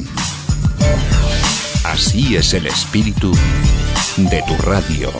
Así es el espíritu de tu radio.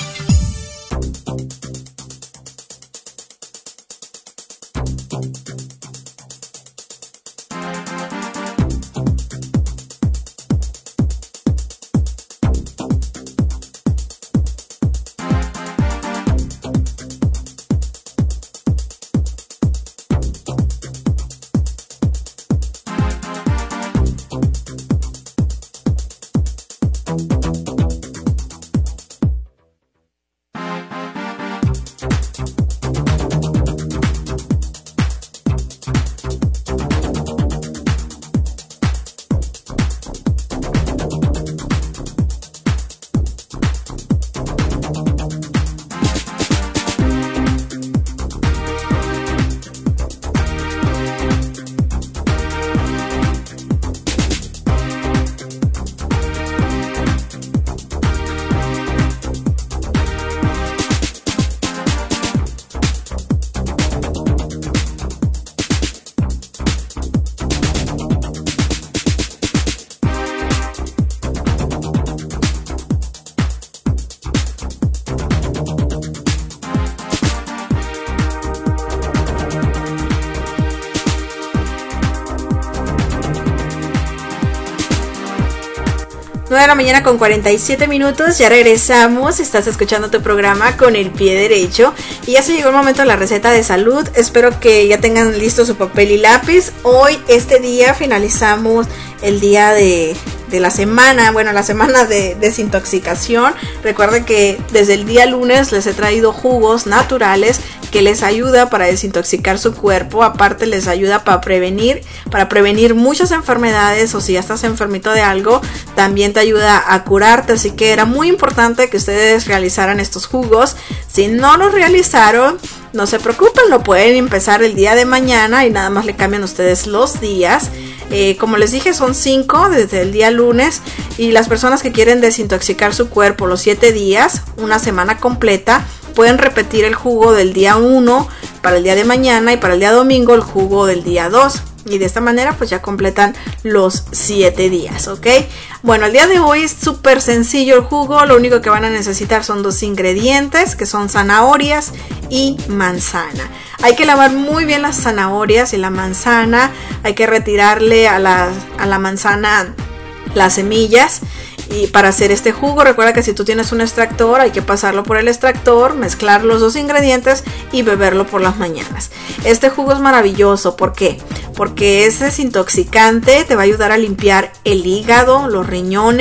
nueve de la mañana con cuarenta y siete minutos, ya regresamos, estás escuchando tu programa Con el Pie Derecho y ya se llegó el momento de la receta de salud. Espero que ya tengan listo su papel y lápiz. Hoy, este día, finalizamos el día de, de la semana, bueno, la semana de desintoxicación. Recuerden que desde el día lunes les he traído jugos naturales que les ayuda para desintoxicar su cuerpo. Aparte les ayuda para prevenir, para prevenir muchas enfermedades, o si ya estás enfermito de algo, también te ayuda a curarte. Así que era muy importante que ustedes realizaran estos jugos. Si no los realizaron, no se preocupen, lo pueden empezar el día de mañana y nada más le cambian ustedes los días. Eh, como les dije, son cinco desde el día lunes, y las personas que quieren desintoxicar su cuerpo los siete días, una semana completa, pueden repetir el jugo del día uno para el día de mañana y para el día domingo el jugo del día dos. Y de esta manera pues ya completan los siete días, ¿ok? Bueno, el día de hoy es súper sencillo el jugo. Lo único que van a necesitar son dos ingredientes, que son zanahorias y manzana. Hay que lavar muy bien las zanahorias y la manzana. Hay que retirarle a la, a la manzana las semillas. Y para hacer este jugo, recuerda que si tú tienes un extractor, hay que pasarlo por el extractor, mezclar los dos ingredientes y beberlo por las mañanas. Este jugo es maravilloso. ¿Por qué? Porque es desintoxicante, te va a ayudar a limpiar el hígado, los riñones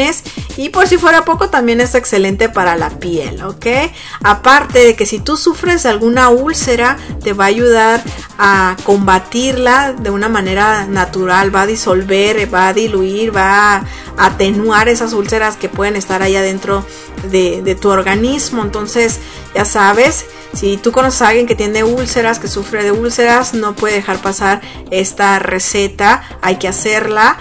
Y por si fuera poco, también es excelente para la piel, ¿ok? Aparte de que si tú sufres de alguna úlcera, te va a ayudar a combatirla de una manera natural, va a disolver, va a diluir, va a atenuar esas úlceras que pueden estar ahí adentro de, de tu organismo. Entonces, ya sabes, si tú conoces a alguien que tiene úlceras, que sufre de úlceras, no puede dejar pasar esta receta, hay que hacerla.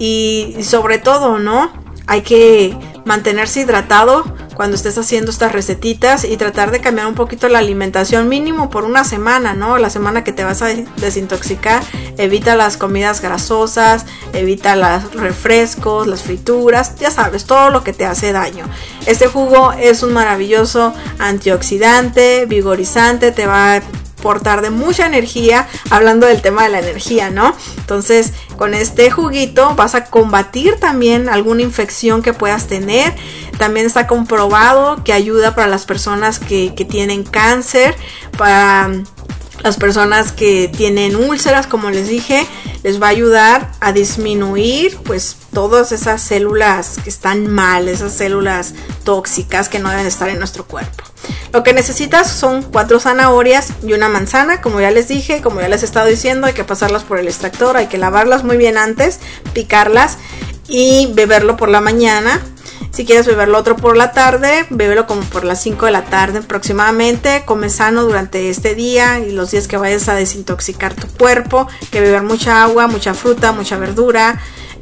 Y, y sobre todo, ¿no? Hay que mantenerse hidratado cuando estés haciendo estas recetitas y tratar de cambiar un poquito la alimentación, mínimo por una semana, ¿no? La semana que te vas a desintoxicar, evita las comidas grasosas, evita los refrescos, las frituras, ya sabes, todo lo que te hace daño. Este jugo es un maravilloso antioxidante, vigorizante, te va a aportar de mucha energía, hablando del tema de la energía, ¿no? Entonces, con este juguito vas a combatir también alguna infección que puedas tener. También está comprobado que ayuda para las personas que, que tienen cáncer, para las personas que tienen úlceras, como les dije, les va a ayudar a disminuir pues todas esas células que están mal, esas células tóxicas que no deben estar en nuestro cuerpo. Lo que necesitas son cuatro zanahorias y una manzana, como ya les dije, como ya les he estado diciendo, hay que pasarlas por el extractor, hay que lavarlas muy bien antes, picarlas y beberlo por la mañana. Si quieres beberlo otro por la tarde, bébelo como por las cinco de la tarde aproximadamente. Come sano durante este día y los días que vayas a desintoxicar tu cuerpo, que beber mucha agua, mucha fruta, mucha verdura.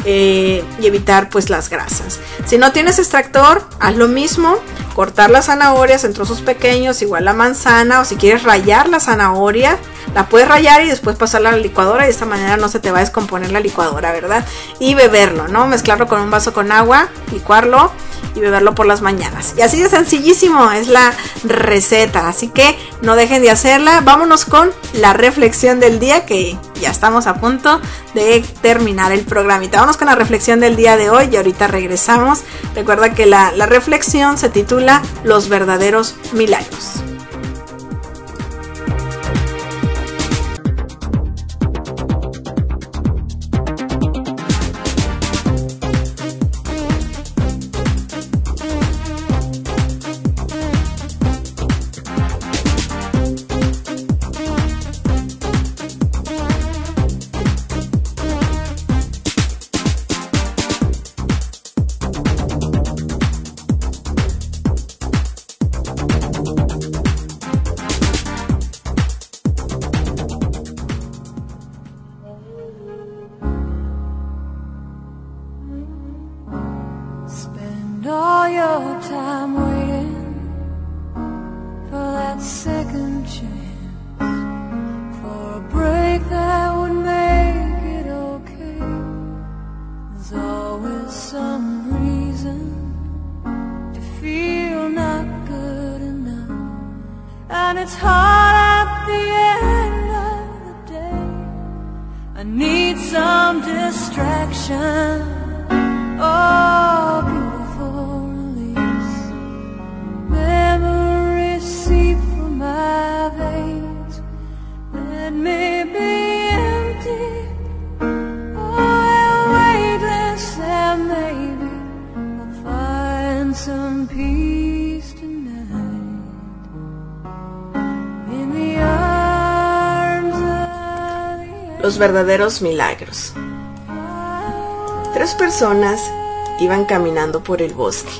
Eh, y evitar pues las grasas. Si no tienes extractor, haz lo mismo, cortar las zanahorias en trozos pequeños, igual la manzana, o si quieres rallar la zanahoria, la puedes rallar y después pasarla a la licuadora, y de esta manera no se te va a descomponer la licuadora, ¿verdad? Y beberlo, ¿no? Mezclarlo con un vaso con agua, licuarlo y beberlo por las mañanas. Y así de sencillísimo es la receta, así que no dejen de hacerla. Vámonos con la reflexión del día, que ya estamos a punto de terminar el programita. Vámonos con la reflexión del día de hoy y ahorita regresamos. Recuerda que la, la reflexión se titula Los verdaderos milagros. Los verdaderos milagros. Tres personas iban caminando por el bosque.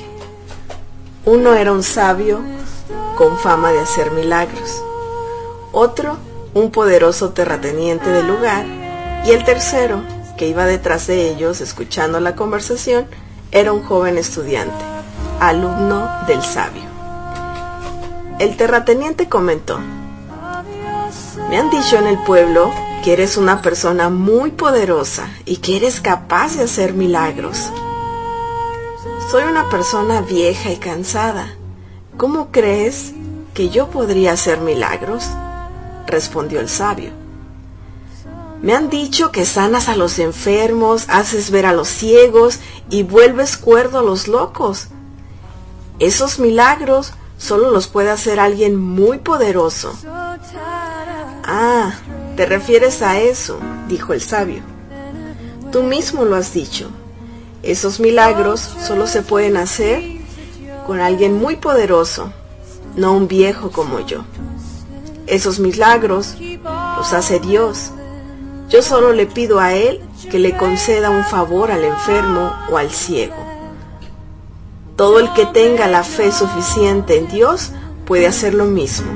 Uno era un sabio con fama de hacer milagros, otro un poderoso terrateniente del lugar, y el tercero, que iba detrás de ellos escuchando la conversación, era un joven estudiante, alumno del sabio. El terrateniente comentó: me han dicho en el pueblo que eres una persona muy poderosa y que eres capaz de hacer milagros. Soy una persona vieja y cansada. ¿Cómo crees que yo podría hacer milagros?, respondió el sabio. Me han dicho que sanas a los enfermos, haces ver a los ciegos y vuelves cuerdo a los locos. Esos milagros solo los puede hacer alguien muy poderoso. Ah, ¿te refieres a eso?, dijo el sabio. Tú mismo lo has dicho. Esos milagros solo se pueden hacer con alguien muy poderoso, no un viejo como yo. Esos milagros los hace Dios. Yo solo le pido a Él que le conceda un favor al enfermo o al ciego. Todo el que tenga la fe suficiente en Dios puede hacer lo mismo.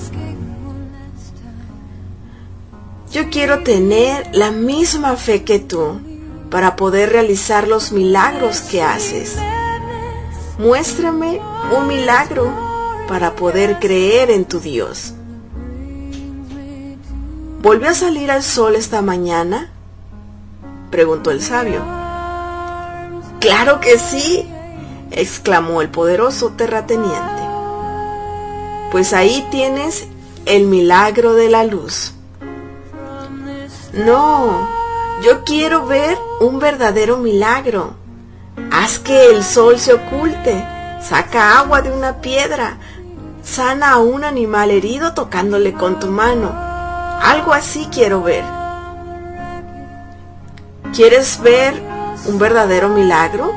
Yo quiero tener la misma fe que tú para poder realizar los milagros que haces. Muéstrame un milagro para poder creer en tu Dios. ¿Volvió a salir el sol esta mañana?, preguntó el sabio. ¡Claro que sí!, exclamó el poderoso terrateniente. Pues ahí tienes el milagro de la luz. No, yo quiero ver un verdadero milagro. Haz que el sol se oculte, saca agua de una piedra, sana a un animal herido tocándole con tu mano. Algo así quiero ver. ¿Quieres ver un verdadero milagro?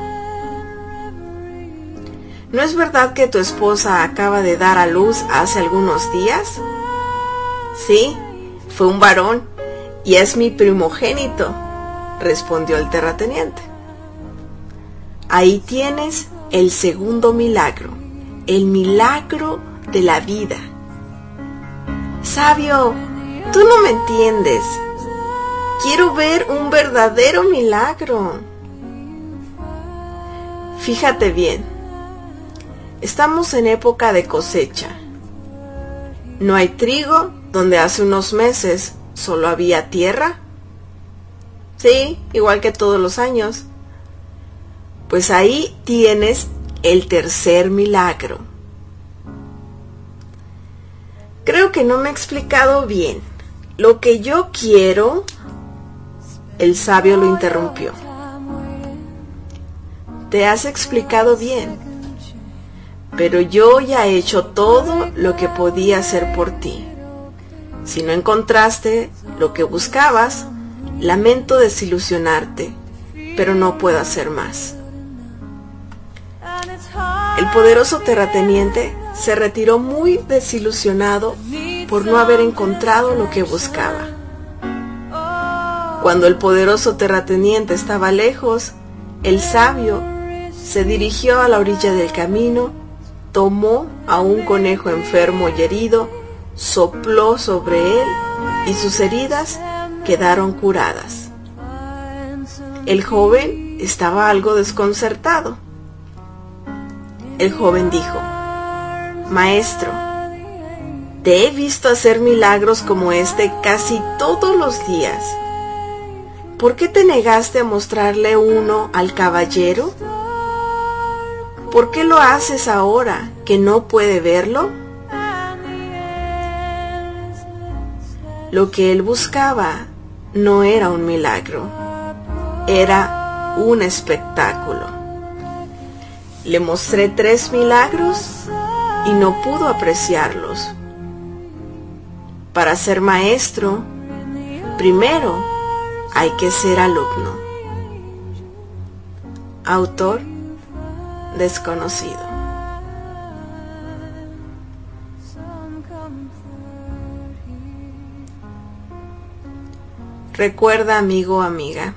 ¿No es verdad que tu esposa acaba de dar a luz hace algunos días? Sí, fue un varón y es mi primogénito, respondió el terrateniente. Ahí tienes el segundo milagro, el milagro de la vida. Sabio, tú no me entiendes. Quiero ver un verdadero milagro. Fíjate bien. Estamos en época de cosecha. No hay trigo donde hace unos meses solo había tierra. Sí, igual que todos los años. Pues ahí tienes el tercer milagro. Creo que no me he explicado bien. Lo que yo quiero... El sabio lo interrumpió. Te has explicado bien, pero yo ya he hecho todo lo que podía hacer por ti. Si no encontraste lo que buscabas, lamento desilusionarte, pero no puedo hacer más. El poderoso terrateniente se retiró muy desilusionado por no haber encontrado lo que buscaba. Cuando el poderoso terrateniente estaba lejos, el sabio se dirigió a la orilla del camino, tomó a un conejo enfermo y herido, sopló sobre él y sus heridas quedaron curadas. El joven estaba algo desconcertado. El joven dijo: Maestro, te he visto hacer milagros como este casi todos los días. ¿Por qué te negaste a mostrarle uno al caballero? ¿Por qué lo haces ahora que no puede verlo? Lo que él buscaba no era un milagro, era un espectáculo. Le mostré tres milagros y no pudo apreciarlos. Para ser maestro, primero hay que ser alumno. Autor desconocido. Recuerda, amigo o amiga,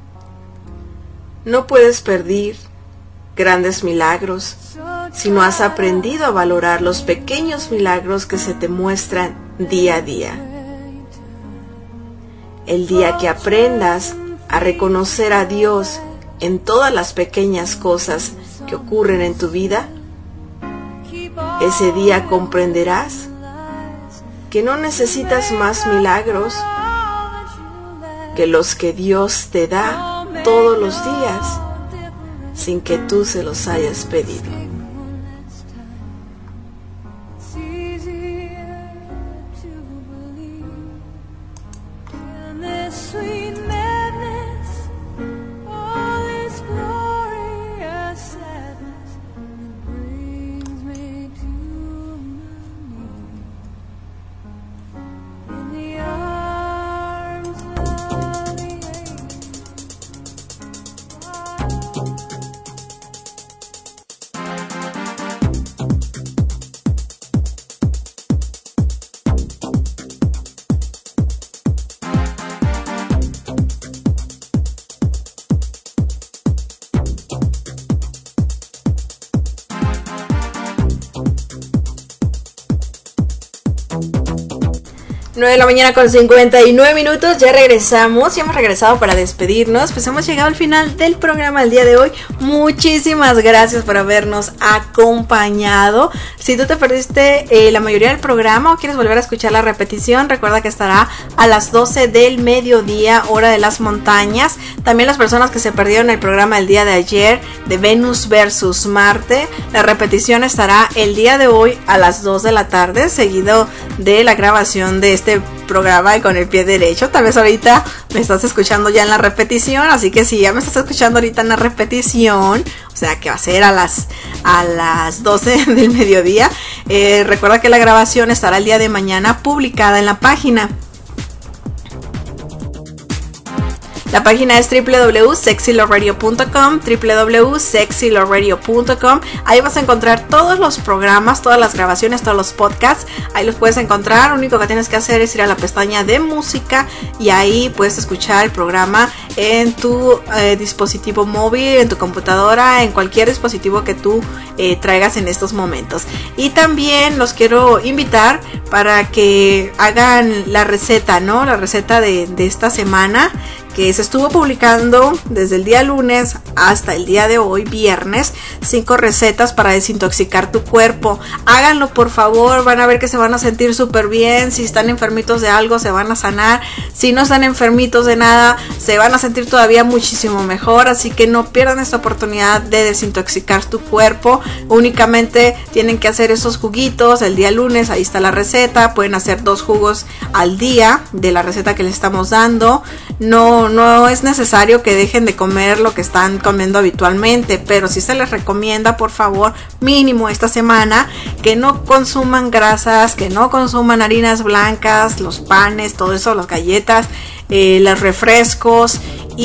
no puedes perder grandes milagros si no has aprendido a valorar los pequeños milagros que se te muestran día a día. El día que aprendas a reconocer a Dios en todas las pequeñas cosas que ocurren en tu vida, ese día comprenderás que no necesitas más milagros que los que Dios te da todos los días sin que tú se los hayas pedido. nueve de la mañana con cincuenta y nueve minutos, ya regresamos, ya hemos regresado para despedirnos, pues hemos llegado al final del programa el día de hoy. Muchísimas gracias por habernos acompañado. Si tú te perdiste eh, la mayoría del programa o quieres volver a escuchar la repetición, recuerda que estará a las doce del mediodía, hora de las montañas. También las personas que se perdieron el programa el día de ayer de Venus versus Marte, la repetición estará el día de hoy a las dos de la tarde, seguido de la grabación de este programa y con el pie derecho. Tal vez ahorita me estás escuchando ya en la repetición, así que si ya me estás escuchando ahorita en la repetición, o sea que va a ser a las a las doce del mediodía, eh, recuerda que la grabación estará el día de mañana publicada en la página. La página es doble u doble u doble u punto sexy love radio punto com, doble u doble u doble u punto sexy love radio punto com. Ahí vas a encontrar todos los programas, todas las grabaciones, todos los podcasts. Ahí los puedes encontrar. Lo único que tienes que hacer es ir a la pestaña de música y ahí puedes escuchar el programa en tu eh, dispositivo móvil, en tu computadora, en cualquier dispositivo que tú eh, traigas en estos momentos. Y también los quiero invitar para que hagan la receta, ¿no? La receta de, de esta semana, que se estuvo publicando desde el día lunes hasta el día de hoy, viernes, cinco recetas para desintoxicar tu cuerpo. Háganlo, por favor, van a ver que se van a sentir súper bien. Si están enfermitos de algo, se van a sanar. Si no están enfermitos de nada, se van a sentir todavía muchísimo mejor. Así que no pierdan esta oportunidad de desintoxicar tu cuerpo. Únicamente tienen que hacer esos juguitos el día lunes, ahí está la receta. Pueden hacer dos jugos al día de la receta que les estamos dando. No No es necesario que dejen de comer lo que están comiendo habitualmente, pero sí se les recomienda, por favor, mínimo esta semana, que no consuman grasas, que no consuman harinas blancas, los panes, todo eso, las galletas, eh, los refrescos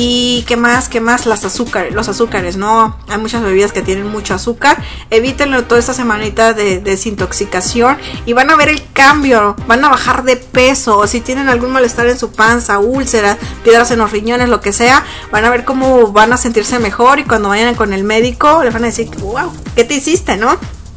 y qué más, qué más, las azúcares, los azúcares, no, hay muchas bebidas que tienen mucho azúcar. Evítenlo toda esta semanita de, de desintoxicación y van a ver el cambio, van a bajar de peso. Si tienen algún malestar en su panza, úlceras, piedras en los riñones, lo que sea, van a ver cómo van a sentirse mejor y cuando vayan con el médico les van a decir, wow, ¿qué te hiciste, no?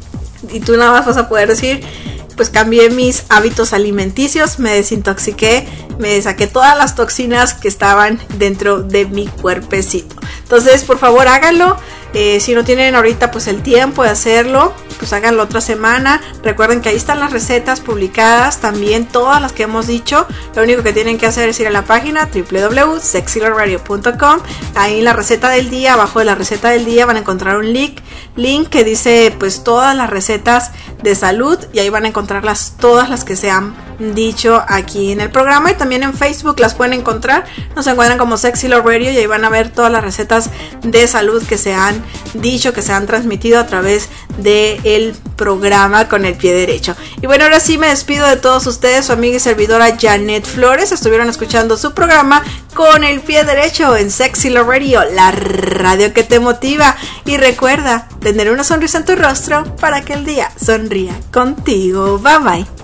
Y tú nada más vas a poder decir, pues cambié mis hábitos alimenticios, me desintoxiqué, me saqué todas las toxinas que estaban dentro de mi cuerpecito. Entonces, por favor, háganlo. Eh, si no tienen ahorita pues el tiempo de hacerlo, pues háganlo otra semana. Recuerden que ahí están las recetas publicadas, también todas las que hemos dicho. Lo único que tienen que hacer es ir a la página doble u doble u doble u punto sexy love radio punto com. Ahí en la receta del día, abajo de la receta del día van a encontrar un link, link que dice pues todas las recetas de salud, y ahí van a encontrar las, todas las que se han dicho aquí en el programa. Y también en Facebook las pueden encontrar, nos encuentran como Sexy Love Radio y ahí van a ver todas las recetas de salud que se han dicho, que se han transmitido a través del programa con el pie derecho. Y bueno, ahora sí me despido de todos ustedes, su amiga y servidora Janet Flores. Estuvieron escuchando su programa con el pie derecho en Sexy Love Radio, la radio que te motiva. Y recuerda tener una sonrisa en tu rostro para que el día sonría contigo. Bye bye.